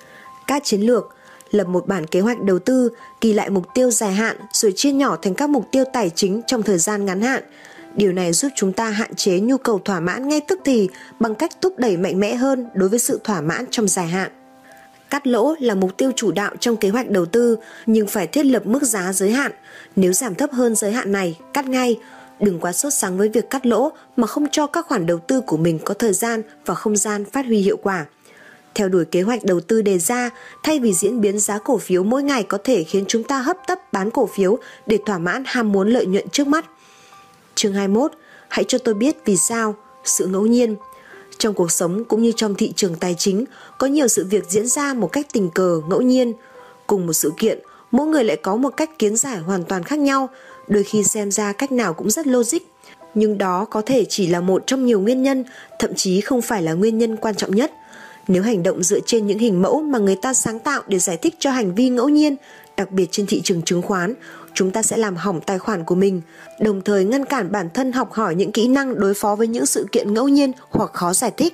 Các chiến lược: lập một bản kế hoạch đầu tư, ghi lại mục tiêu dài hạn rồi chia nhỏ thành các mục tiêu tài chính trong thời gian ngắn hạn. Điều này giúp chúng ta hạn chế nhu cầu thỏa mãn ngay tức thì bằng cách thúc đẩy mạnh mẽ hơn đối với sự thỏa mãn trong dài hạn. Cắt lỗ là mục tiêu chủ đạo trong kế hoạch đầu tư, nhưng phải thiết lập mức giá giới hạn. Nếu giảm thấp hơn giới hạn này, cắt ngay. Đừng quá sốt sắng với việc cắt lỗ mà không cho các khoản đầu tư của mình có thời gian và không gian phát huy hiệu quả. Theo đuổi kế hoạch đầu tư đề ra, thay vì diễn biến giá cổ phiếu mỗi ngày có thể khiến chúng ta hấp tấp bán cổ phiếu để thỏa mãn ham muốn lợi nhuận trước mắt. Chương hai mươi mốt. Hãy cho tôi biết vì sao. Sự ngẫu nhiên. Trong cuộc sống cũng như trong thị trường tài chính, có nhiều sự việc diễn ra một cách tình cờ, ngẫu nhiên. Cùng một sự kiện, mỗi người lại có một cách kiến giải hoàn toàn khác nhau, đôi khi xem ra cách nào cũng rất logic. Nhưng đó có thể chỉ là một trong nhiều nguyên nhân, thậm chí không phải là nguyên nhân quan trọng nhất. Nếu hành động dựa trên những hình mẫu mà người ta sáng tạo để giải thích cho hành vi ngẫu nhiên, đặc biệt trên thị trường chứng khoán, chúng ta sẽ làm hỏng tài khoản của mình, đồng thời ngăn cản bản thân học hỏi những kỹ năng đối phó với những sự kiện ngẫu nhiên hoặc khó giải thích.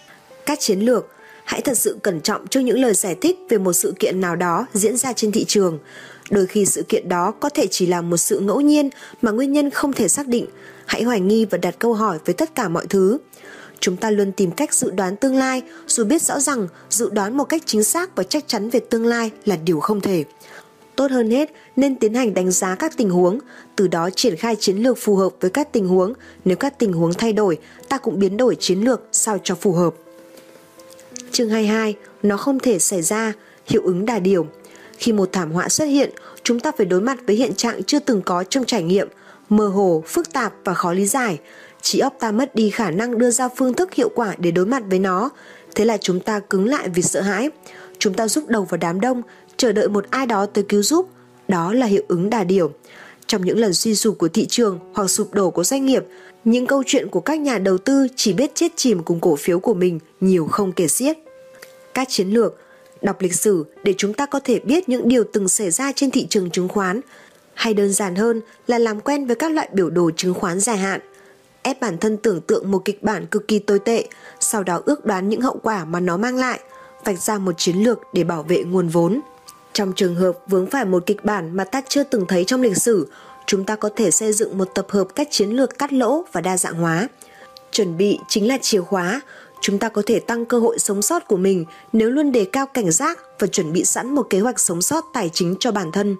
Các chiến lược: hãy thật sự cẩn trọng trước những lời giải thích về một sự kiện nào đó diễn ra trên thị trường. Đôi khi sự kiện đó có thể chỉ là một sự ngẫu nhiên mà nguyên nhân không thể xác định. Hãy hoài nghi và đặt câu hỏi với tất cả mọi thứ. Chúng ta luôn tìm cách dự đoán tương lai, dù biết rõ rằng dự đoán một cách chính xác và chắc chắn về tương lai là điều không thể. Tốt hơn hết, nên tiến hành đánh giá các tình huống, từ đó triển khai chiến lược phù hợp với các tình huống. Nếu các tình huống thay đổi, ta cũng biến đổi chiến lược sao cho phù hợp. Chương hai mươi hai, nó không thể xảy ra, hiệu ứng đà điểu. Khi một thảm họa xuất hiện, chúng ta phải đối mặt với hiện trạng chưa từng có trong trải nghiệm, mơ hồ, phức tạp và khó lý giải. Trí óc ta mất đi khả năng đưa ra phương thức hiệu quả để đối mặt với nó. Thế là chúng ta cứng lại vì sợ hãi. Chúng ta rúc đầu vào đám đông, chờ đợi một ai đó tới cứu giúp. Đó là hiệu ứng đà điểu. Trong những lần suy sụp của thị trường hoặc sụp đổ của doanh nghiệp, những câu chuyện của các nhà đầu tư chỉ biết chết chìm cùng cổ phiếu của mình nhiều không kể xiết. Các chiến lược, đọc lịch sử để chúng ta có thể biết những điều từng xảy ra trên thị trường chứng khoán, hay đơn giản hơn là làm quen với các loại biểu đồ chứng khoán dài hạn. Ép bản thân tưởng tượng một kịch bản cực kỳ tồi tệ, sau đó ước đoán những hậu quả mà nó mang lại, vạch ra một chiến lược để bảo vệ nguồn vốn. Trong trường hợp vướng phải một kịch bản mà ta chưa từng thấy trong lịch sử, chúng ta có thể xây dựng một tập hợp các chiến lược cắt lỗ và đa dạng hóa. Chuẩn bị chính là chìa khóa. Chúng ta có thể tăng cơ hội sống sót của mình nếu luôn đề cao cảnh giác và chuẩn bị sẵn một kế hoạch sống sót tài chính cho bản thân.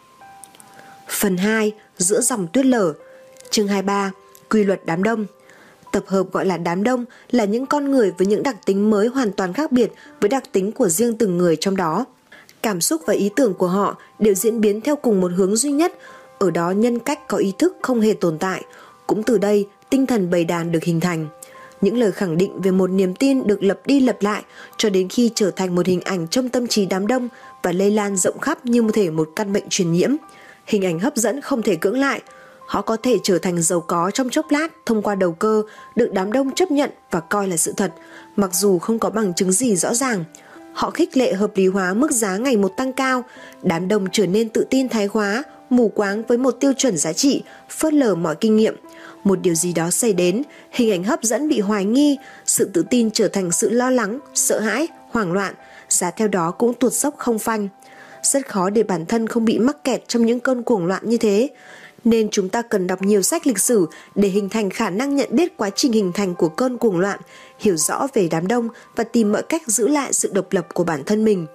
Phần hai. Giữa dòng tuyết lở. Chương hai mươi ba. Quy luật đám đông. Tập hợp gọi là đám đông là những con người với những đặc tính mới hoàn toàn khác biệt với đặc tính của riêng từng người trong đó. Cảm xúc và ý tưởng của họ đều diễn biến theo cùng một hướng duy nhất, ở đó nhân cách có ý thức không hề tồn tại. Cũng từ đây, tinh thần bầy đàn được hình thành. Những lời khẳng định về một niềm tin được lặp đi lặp lại cho đến khi trở thành một hình ảnh trong tâm trí đám đông và lây lan rộng khắp như một thể một căn bệnh truyền nhiễm. Hình ảnh hấp dẫn không thể cưỡng lại. Họ có thể trở thành giàu có trong chốc lát thông qua đầu cơ, được đám đông chấp nhận và coi là sự thật, mặc dù không có bằng chứng gì rõ ràng. Họ khích lệ hợp lý hóa mức giá ngày một tăng cao, đám đông trở nên tự tin thái quá, mù quáng với một tiêu chuẩn giá trị, phớt lờ mọi kinh nghiệm. Một điều gì đó xảy đến, hình ảnh hấp dẫn bị hoài nghi, sự tự tin trở thành sự lo lắng, sợ hãi, hoảng loạn, giá theo đó cũng tuột dốc không phanh. Rất khó để bản thân không bị mắc kẹt trong những cơn cuồng loạn như thế. Nên chúng ta cần đọc nhiều sách lịch sử để hình thành khả năng nhận biết quá trình hình thành của cơn cuồng loạn, hiểu rõ về đám đông và tìm mọi cách giữ lại sự độc lập của bản thân mình.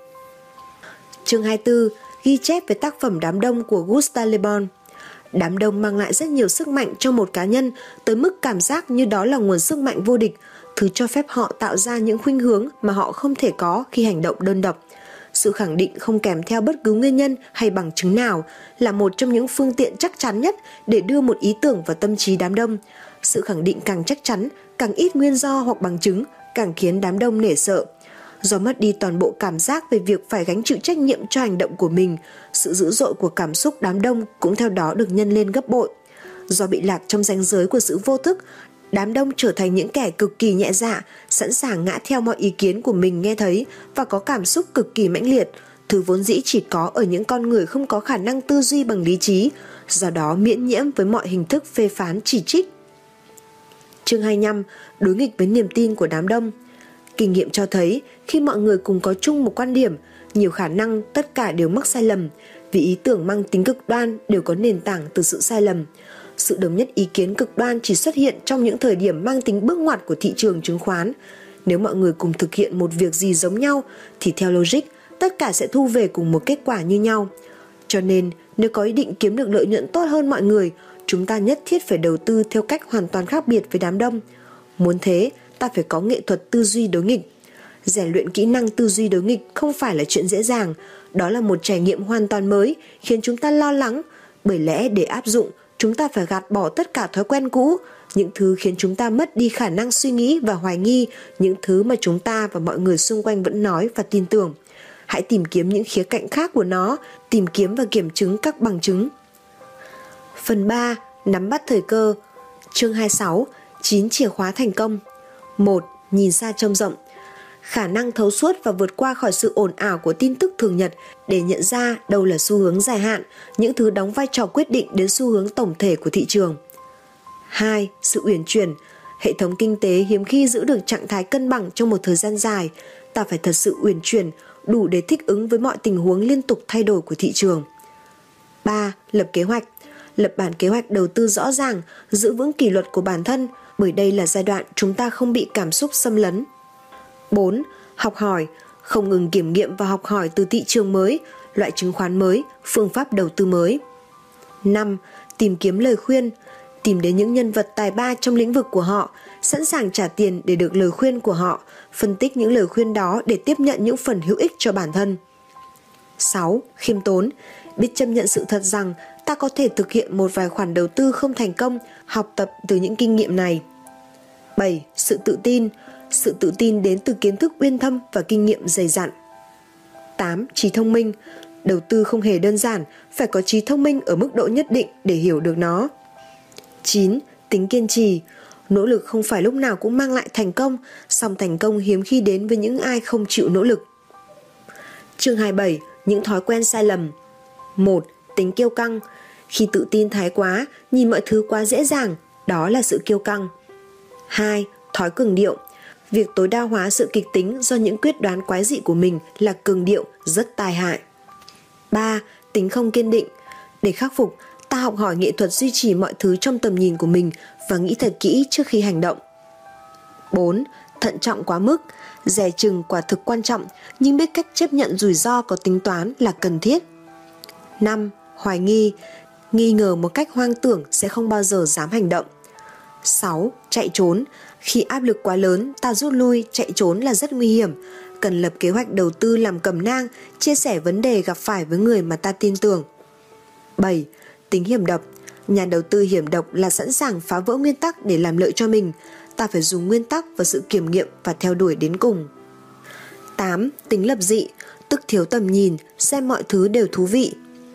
Chương hai mươi tư. Ghi chép về tác phẩm Đám đông của Gustave Le Bon. Đám đông mang lại rất nhiều sức mạnh cho một cá nhân, tới mức cảm giác như đó là nguồn sức mạnh vô địch, thứ cho phép họ tạo ra những khuynh hướng mà họ không thể có khi hành động đơn độc. Sự khẳng định không kèm theo bất cứ nguyên nhân hay bằng chứng nào là một trong những phương tiện chắc chắn nhất để đưa một ý tưởng vào tâm trí đám đông. Sự khẳng định càng chắc chắn, càng ít nguyên do hoặc bằng chứng, càng khiến đám đông nể sợ. Do mất đi toàn bộ cảm giác về việc phải gánh chịu trách nhiệm cho hành động của mình, sự dữ dội của cảm xúc đám đông cũng theo đó được nhân lên gấp bội. Do bị lạc trong ranh giới của sự vô thức, đám đông trở thành những kẻ cực kỳ nhẹ dạ, sẵn sàng ngã theo mọi ý kiến của mình nghe thấy và có cảm xúc cực kỳ mãnh liệt, thứ vốn dĩ chỉ có ở những con người không có khả năng tư duy bằng lý trí, do đó miễn nhiễm với mọi hình thức phê phán chỉ trích. Chương hai mươi lăm. Đối nghịch với niềm tin của đám đông. Kinh nghiệm cho thấy, khi mọi người cùng có chung một quan điểm, nhiều khả năng tất cả đều mắc sai lầm, vì ý tưởng mang tính cực đoan đều có nền tảng từ sự sai lầm. Sự đồng nhất ý kiến cực đoan chỉ xuất hiện trong những thời điểm mang tính bước ngoặt của thị trường chứng khoán. Nếu mọi người cùng thực hiện một việc gì giống nhau, thì theo logic, tất cả sẽ thu về cùng một kết quả như nhau. Cho nên, nếu có ý định kiếm được lợi nhuận tốt hơn mọi người, chúng ta nhất thiết phải đầu tư theo cách hoàn toàn khác biệt với đám đông. Muốn thế, ta phải có nghệ thuật tư duy đối nghịch. Rèn luyện kỹ năng tư duy đối nghịch không phải là chuyện dễ dàng, đó là một trải nghiệm hoàn toàn mới, khiến chúng ta lo lắng, bởi lẽ để áp dụng, chúng ta phải gạt bỏ tất cả thói quen cũ, những thứ khiến chúng ta mất đi khả năng suy nghĩ và hoài nghi, những thứ mà chúng ta và mọi người xung quanh vẫn nói và tin tưởng. Hãy tìm kiếm những khía cạnh khác của nó, tìm kiếm và kiểm chứng các bằng chứng. Phần ba. Nắm bắt thời cơ. Chương hai mươi sáu. chín chìa khóa thành công. một. Nhìn xa trông rộng. Khả năng thấu suốt và vượt qua khỏi sự ồn ào của tin tức thường nhật để nhận ra đâu là xu hướng dài hạn, những thứ đóng vai trò quyết định đến xu hướng tổng thể của thị trường. hai. Sự uyển chuyển. Hệ thống kinh tế hiếm khi giữ được trạng thái cân bằng trong một thời gian dài. Ta phải thật sự uyển chuyển, đủ để thích ứng với mọi tình huống liên tục thay đổi của thị trường. ba. Lập kế hoạch. Lập bản kế hoạch đầu tư rõ ràng, giữ vững kỷ luật của bản thân, bởi đây là giai đoạn chúng ta không bị cảm xúc xâm lấn. bốn. Học hỏi. Không ngừng kiểm nghiệm và học hỏi từ thị trường mới, loại chứng khoán mới, phương pháp đầu tư mới. năm. Tìm kiếm lời khuyên. tìm đến những nhân vật tài ba trong lĩnh vực của họ, sẵn sàng trả tiền để được lời khuyên của họ, phân tích những lời khuyên đó để tiếp nhận những phần hữu ích cho bản thân. sáu. Khiêm tốn, biết chấp nhận sự thật rằng ta có thể thực hiện một vài khoản đầu tư không thành công, học tập từ những kinh nghiệm này. bảy. Sự tự tin, sự tự tin đến từ kiến thức uyên thâm và kinh nghiệm dày dặn. tám. Trí thông minh, đầu tư không hề đơn giản, phải có trí thông minh ở mức độ nhất định để hiểu được nó. chín. Tính kiên trì, nỗ lực không phải lúc nào cũng mang lại thành công, song thành công hiếm khi đến với những ai không chịu nỗ lực. Chương hai mươi bảy. Những thói quen sai lầm. một. Tính kiêu căng, khi tự tin thái quá, nhìn mọi thứ quá dễ dàng, đó là sự kiêu căng. hai. Thói cường điệu, việc tối đa hóa sự kịch tính do những quyết đoán quái dị của mình là cường điệu rất tai hại. ba. Tính không kiên định, để khắc phục, ta học hỏi nghệ thuật duy trì mọi thứ trong tầm nhìn của mình và nghĩ thật kỹ trước khi hành động. bốn. Thận trọng quá mức, dè chừng quả thực quan trọng, nhưng biết cách chấp nhận rủi ro có tính toán là cần thiết. năm. Hoài nghi, nghi ngờ một cách hoang tưởng sẽ không bao giờ dám hành động. sáu. Chạy trốn, khi áp lực quá lớn, ta rút lui, chạy trốn là rất nguy hiểm. Cần lập kế hoạch đầu tư làm cẩm nang, chia sẻ vấn đề gặp phải với người mà ta tin tưởng. bảy. Tính hiểm độc, nhà đầu tư hiểm độc là sẵn sàng phá vỡ nguyên tắc để làm lợi cho mình. Ta phải dùng nguyên tắc và sự kiểm nghiệm và theo đuổi đến cùng. tám. Tính lập dị, tức thiếu tầm nhìn, xem mọi thứ đều thú vị.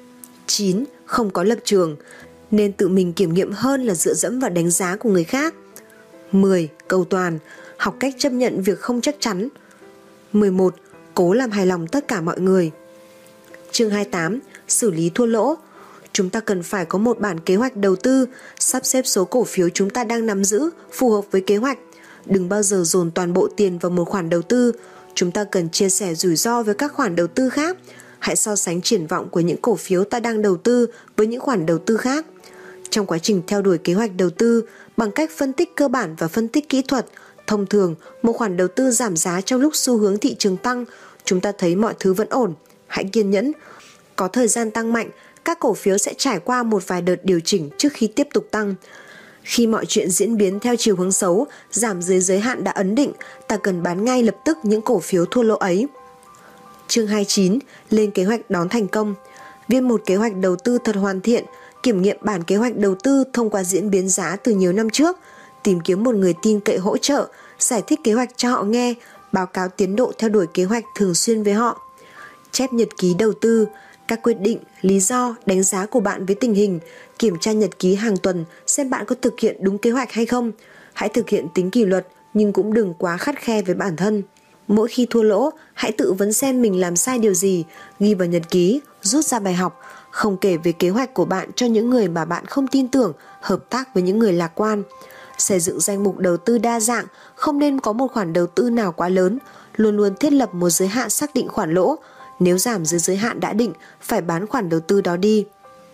chín. Không có lập trường, nên tự mình kiểm nghiệm hơn là dựa dẫm vào đánh giá của người khác. mười. Cầu toàn, học cách chấp nhận việc không chắc chắn. mười một. Cố làm hài lòng tất cả mọi người. Chương hai mươi tám. Xử lý thua lỗ, chúng ta cần phải có một bản kế hoạch đầu tư, sắp xếp số cổ phiếu chúng ta đang nắm giữ phù hợp với kế hoạch. Đừng bao giờ dồn toàn bộ tiền vào một khoản đầu tư. Chúng ta cần chia sẻ rủi ro với các khoản đầu tư khác. Hãy so sánh triển vọng của những cổ phiếu ta đang đầu tư với những khoản đầu tư khác. Trong quá trình theo đuổi kế hoạch đầu tư, bằng cách phân tích cơ bản và phân tích kỹ thuật, thông thường một khoản đầu tư giảm giá trong lúc xu hướng thị trường tăng, chúng ta thấy mọi thứ vẫn ổn. Hãy kiên nhẫn. Có thời gian tăng mạnh, các cổ phiếu sẽ trải qua một vài đợt điều chỉnh trước khi tiếp tục tăng. Khi mọi chuyện diễn biến theo chiều hướng xấu, giảm dưới giới hạn đã ấn định, ta cần bán ngay lập tức những cổ phiếu thua lỗ ấy. Chương hai mươi chín. Lên kế hoạch đón thành công, viết một kế hoạch đầu tư thật hoàn thiện, kiểm nghiệm bản kế hoạch đầu tư thông qua diễn biến giá từ nhiều năm trước, tìm kiếm một người tin cậy hỗ trợ, giải thích kế hoạch cho họ nghe, báo cáo tiến độ theo đuổi kế hoạch thường xuyên với họ. Chép nhật ký đầu tư, các quyết định, lý do, đánh giá của bạn với tình hình, kiểm tra nhật ký hàng tuần xem bạn có thực hiện đúng kế hoạch hay không. Hãy thực hiện tính kỷ luật nhưng cũng đừng quá khắt khe với bản thân. Mỗi khi thua lỗ, hãy tự vấn xem mình làm sai điều gì, ghi vào nhật ký, rút ra bài học, không kể về kế hoạch của bạn cho những người mà bạn không tin tưởng, hợp tác với những người lạc quan. Xây dựng danh mục đầu tư đa dạng, không nên có một khoản đầu tư nào quá lớn, luôn luôn thiết lập một giới hạn xác định khoản lỗ. Nếu giảm dưới giới hạn đã định, phải bán khoản đầu tư đó đi.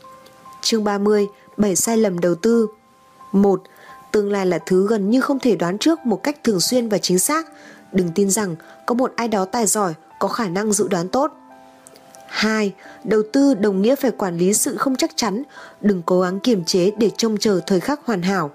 Chương ba mươi. bảy sai lầm đầu tư. một. Tương lai là thứ gần như không thể đoán trước một cách thường xuyên và chính xác. Đừng tin rằng có một ai đó tài giỏi, có khả năng dự đoán tốt. hai. Đầu tư đồng nghĩa phải quản lý sự không chắc chắn. Đừng cố gắng kiềm chế để trông chờ thời khắc hoàn hảo.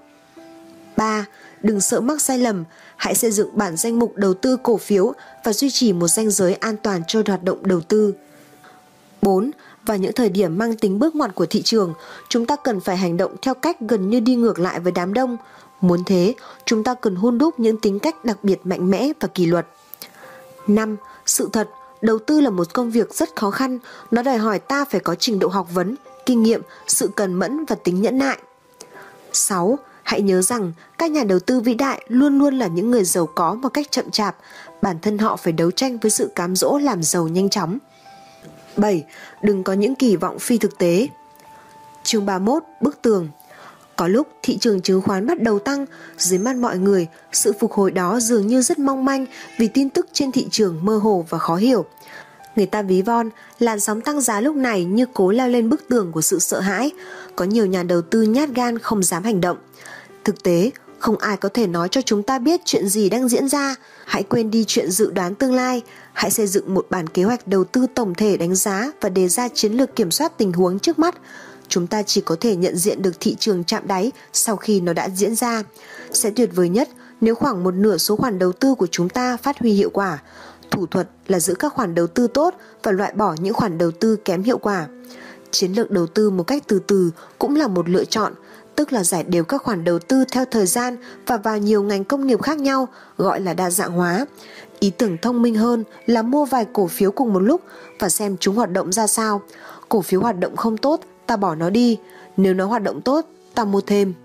ba. Đừng sợ mắc sai lầm. Hãy xây dựng bản danh mục đầu tư cổ phiếu và duy trì một ranh giới an toàn cho hoạt động đầu tư. bốn. Vào những thời điểm mang tính bước ngoặt của thị trường, chúng ta cần phải hành động theo cách gần như đi ngược lại với đám đông. Muốn thế, chúng ta cần hun đúc những tính cách đặc biệt mạnh mẽ và kỷ luật. năm. Sự thật, đầu tư là một công việc rất khó khăn. Nó đòi hỏi ta phải có trình độ học vấn, kinh nghiệm, sự cần mẫn và tính nhẫn nại. sáu. Hãy nhớ rằng các nhà đầu tư vĩ đại luôn luôn là những người giàu có một cách chậm chạp. Bản thân họ phải đấu tranh với sự cám dỗ làm giàu nhanh chóng. bảy. Đừng có những kỳ vọng phi thực tế. Chương ba mươi mốt. Bức tường. Có lúc thị trường chứng khoán bắt đầu tăng, dưới mắt mọi người, sự phục hồi đó dường như rất mong manh vì tin tức trên thị trường mơ hồ và khó hiểu. Người ta ví von, làn sóng tăng giá lúc này như cố leo lên bức tường của sự sợ hãi. Có nhiều nhà đầu tư nhát gan không dám hành động. Thực tế, không ai có thể nói cho chúng ta biết chuyện gì đang diễn ra. Hãy quên đi chuyện dự đoán tương lai. Hãy xây dựng một bản kế hoạch đầu tư tổng thể đánh giá và đề ra chiến lược kiểm soát tình huống trước mắt. chúng ta chỉ có thể nhận diện được thị trường chạm đáy sau khi nó đã diễn ra. Sẽ tuyệt vời nhất nếu khoảng một nửa số khoản đầu tư của chúng ta phát huy hiệu quả. Thủ thuật là giữ các khoản đầu tư tốt và loại bỏ những khoản đầu tư kém hiệu quả. Chiến lược đầu tư một cách từ từ cũng là một lựa chọn, tức là giải đều các khoản đầu tư theo thời gian và vào nhiều ngành công nghiệp khác nhau, gọi là đa dạng hóa. Ý tưởng thông minh hơn là mua vài cổ phiếu cùng một lúc và xem chúng hoạt động ra sao. Cổ phiếu hoạt động không tốt, ta bỏ nó đi. Nếu nó hoạt động tốt, ta mua thêm.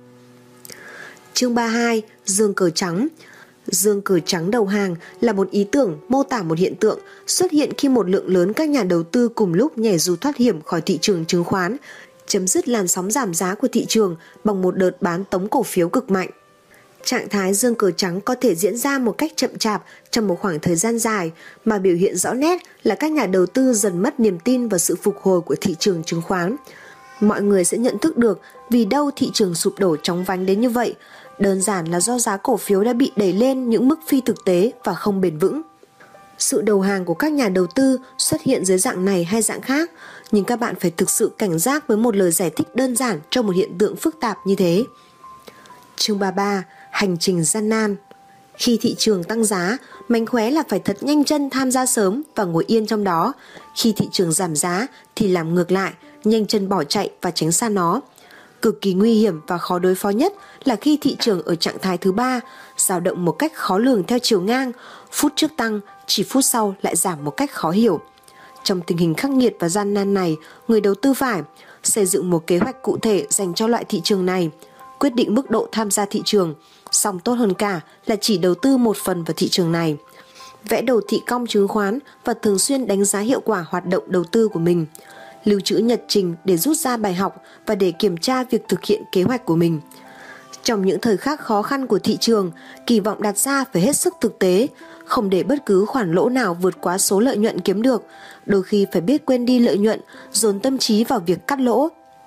Chương ba mươi hai. Dương cờ trắng. Dương cờ trắng đầu hàng là một ý tưởng mô tả một hiện tượng xuất hiện khi một lượng lớn các nhà đầu tư cùng lúc nhảy dù thoát hiểm khỏi thị trường chứng khoán, chấm dứt làn sóng giảm giá của thị trường bằng một đợt bán tống cổ phiếu cực mạnh. Trạng thái dương cờ trắng có thể diễn ra một cách chậm chạp trong một khoảng thời gian dài, mà biểu hiện rõ nét là các nhà đầu tư dần mất niềm tin vào sự phục hồi của thị trường chứng khoán. Mọi người sẽ nhận thức được vì đâu thị trường sụp đổ chóng vánh đến như vậy. Đơn giản là do giá cổ phiếu đã bị đẩy lên những mức phi thực tế và không bền vững. Sự đầu hàng của các nhà đầu tư xuất hiện dưới dạng này hay dạng khác, nhưng các bạn phải thực sự cảnh giác với một lời giải thích đơn giản cho một hiện tượng phức tạp như thế. Chương ba mươi ba. Hành trình gian nan. Khi thị trường tăng giá, mánh khóe là phải thật nhanh chân tham gia sớm và ngồi yên trong đó. Khi thị trường giảm giá thì làm ngược lại, nhanh chân bỏ chạy và tránh xa nó. Cực kỳ nguy hiểm và khó đối phó nhất là khi thị trường ở trạng thái thứ ba, dao động một cách khó lường theo chiều ngang, phút trước tăng, chỉ phút sau lại giảm một cách khó hiểu. Trong tình hình khắc nghiệt và gian nan này, người đầu tư phải xây dựng một kế hoạch cụ thể dành cho loại thị trường này, quyết định mức độ tham gia thị trường, song tốt hơn cả là chỉ đầu tư một phần vào thị trường này. Vẽ đồ thị cong chứng khoán và thường xuyên đánh giá hiệu quả hoạt động đầu tư của mình. Lưu trữ nhật trình để rút ra bài học và để kiểm tra việc thực hiện kế hoạch của mình. Trong những thời khắc khó khăn của thị trường, kỳ vọng đặt ra phải hết sức thực tế, không để bất cứ khoản lỗ nào vượt quá số lợi nhuận kiếm được, đôi khi phải biết quên đi lợi nhuận, dồn tâm trí vào việc cắt lỗ.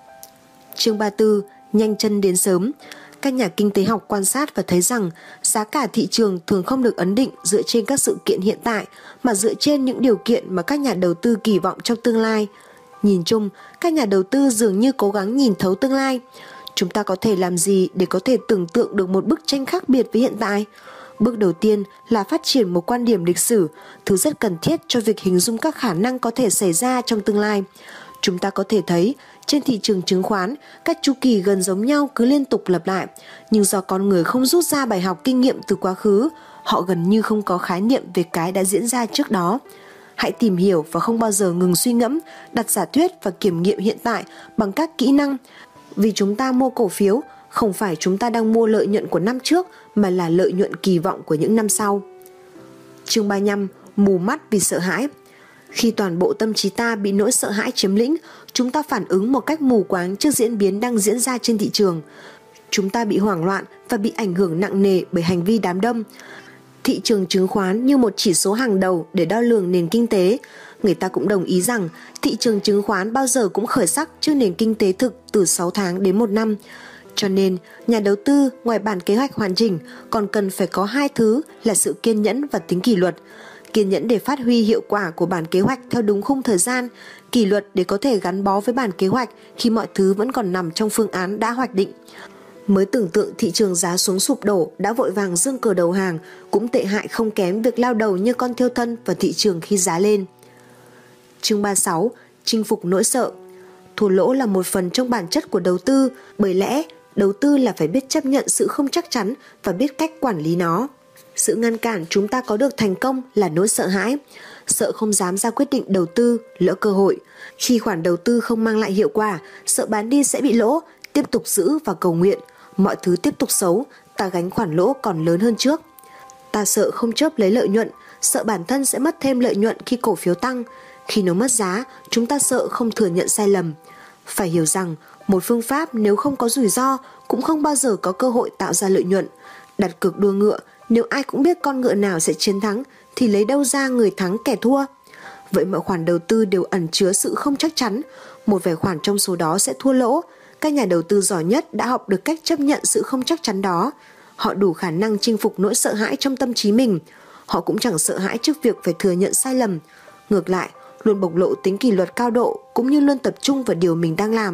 Chương ba mươi tư. Nhanh chân đến sớm. Các nhà kinh tế học quan sát và thấy rằng giá cả thị trường thường không được ấn định dựa trên các sự kiện hiện tại, mà dựa trên những điều kiện mà các nhà đầu tư kỳ vọng trong tương lai. Nhìn chung, các nhà đầu tư dường như cố gắng nhìn thấu tương lai. Chúng ta có thể làm gì để có thể tưởng tượng được một bức tranh khác biệt với hiện tại? Bước đầu tiên là phát triển một quan điểm lịch sử, thứ rất cần thiết cho việc hình dung các khả năng có thể xảy ra trong tương lai. Chúng ta có thể thấy, trên thị trường chứng khoán, các chu kỳ gần giống nhau cứ liên tục lặp lại, nhưng do con người không rút ra bài học kinh nghiệm từ quá khứ, họ gần như không có khái niệm về cái đã diễn ra trước đó. Hãy tìm hiểu và không bao giờ ngừng suy ngẫm, đặt giả thuyết và kiểm nghiệm hiện tại bằng các kỹ năng. Vì chúng ta mua cổ phiếu, không phải chúng ta đang mua lợi nhuận của năm trước, mà là lợi nhuận kỳ vọng của những năm sau. Chương ba mươi lăm. Mù mắt vì sợ hãi. Khi toàn bộ tâm trí ta bị nỗi sợ hãi chiếm lĩnh, chúng ta phản ứng một cách mù quáng trước diễn biến đang diễn ra trên thị trường. Chúng ta bị hoảng loạn và bị ảnh hưởng nặng nề bởi hành vi đám đông. Thị trường chứng khoán như một chỉ số hàng đầu để đo lường nền kinh tế. Người ta cũng đồng ý rằng thị trường chứng khoán bao giờ cũng khởi sắc trước nền kinh tế thực từ sáu tháng đến một năm. Cho nên, nhà đầu tư ngoài bản kế hoạch hoàn chỉnh còn cần phải có hai thứ là sự kiên nhẫn và tính kỷ luật. Kiên nhẫn để phát huy hiệu quả của bản kế hoạch theo đúng khung thời gian, kỷ luật để có thể gắn bó với bản kế hoạch khi mọi thứ vẫn còn nằm trong phương án đã hoạch định. Mới tưởng tượng thị trường giá xuống sụp đổ đã vội vàng giương cờ đầu hàng cũng tệ hại không kém việc lao đầu như con thiêu thân vào thị trường khi giá lên. Chương ba mươi sáu. Chinh phục nỗi sợ. Thua lỗ là một phần trong bản chất của đầu tư, bởi lẽ đầu tư là phải biết chấp nhận sự không chắc chắn và biết cách quản lý nó. Sự ngăn cản chúng ta có được thành công là nỗi sợ hãi, sợ không dám ra quyết định đầu tư, lỡ cơ hội. Khi khoản đầu tư không mang lại hiệu quả, sợ bán đi sẽ bị lỗ, tiếp tục giữ và cầu nguyện. Mọi thứ tiếp tục xấu, ta gánh khoản lỗ còn lớn hơn trước. Ta sợ không chớp lấy lợi nhuận, sợ bản thân sẽ mất thêm lợi nhuận khi cổ phiếu tăng. Khi nó mất giá, chúng ta sợ không thừa nhận sai lầm. Phải hiểu rằng, một phương pháp nếu không có rủi ro cũng không bao giờ có cơ hội tạo ra lợi nhuận. Đặt cược đua ngựa, nếu ai cũng biết con ngựa nào sẽ chiến thắng thì lấy đâu ra người thắng kẻ thua. Vậy mọi khoản đầu tư đều ẩn chứa sự không chắc chắn, một vài khoản trong số đó sẽ thua lỗ. Các nhà đầu tư giỏi nhất đã học được cách chấp nhận sự không chắc chắn đó. Họ đủ khả năng chinh phục nỗi sợ hãi trong tâm trí mình. Họ cũng chẳng sợ hãi trước việc phải thừa nhận sai lầm. Ngược lại, luôn bộc lộ tính kỷ luật cao độ cũng như luôn tập trung vào điều mình đang làm.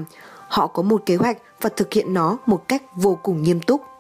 Họ có một kế hoạch và thực hiện nó một cách vô cùng nghiêm túc.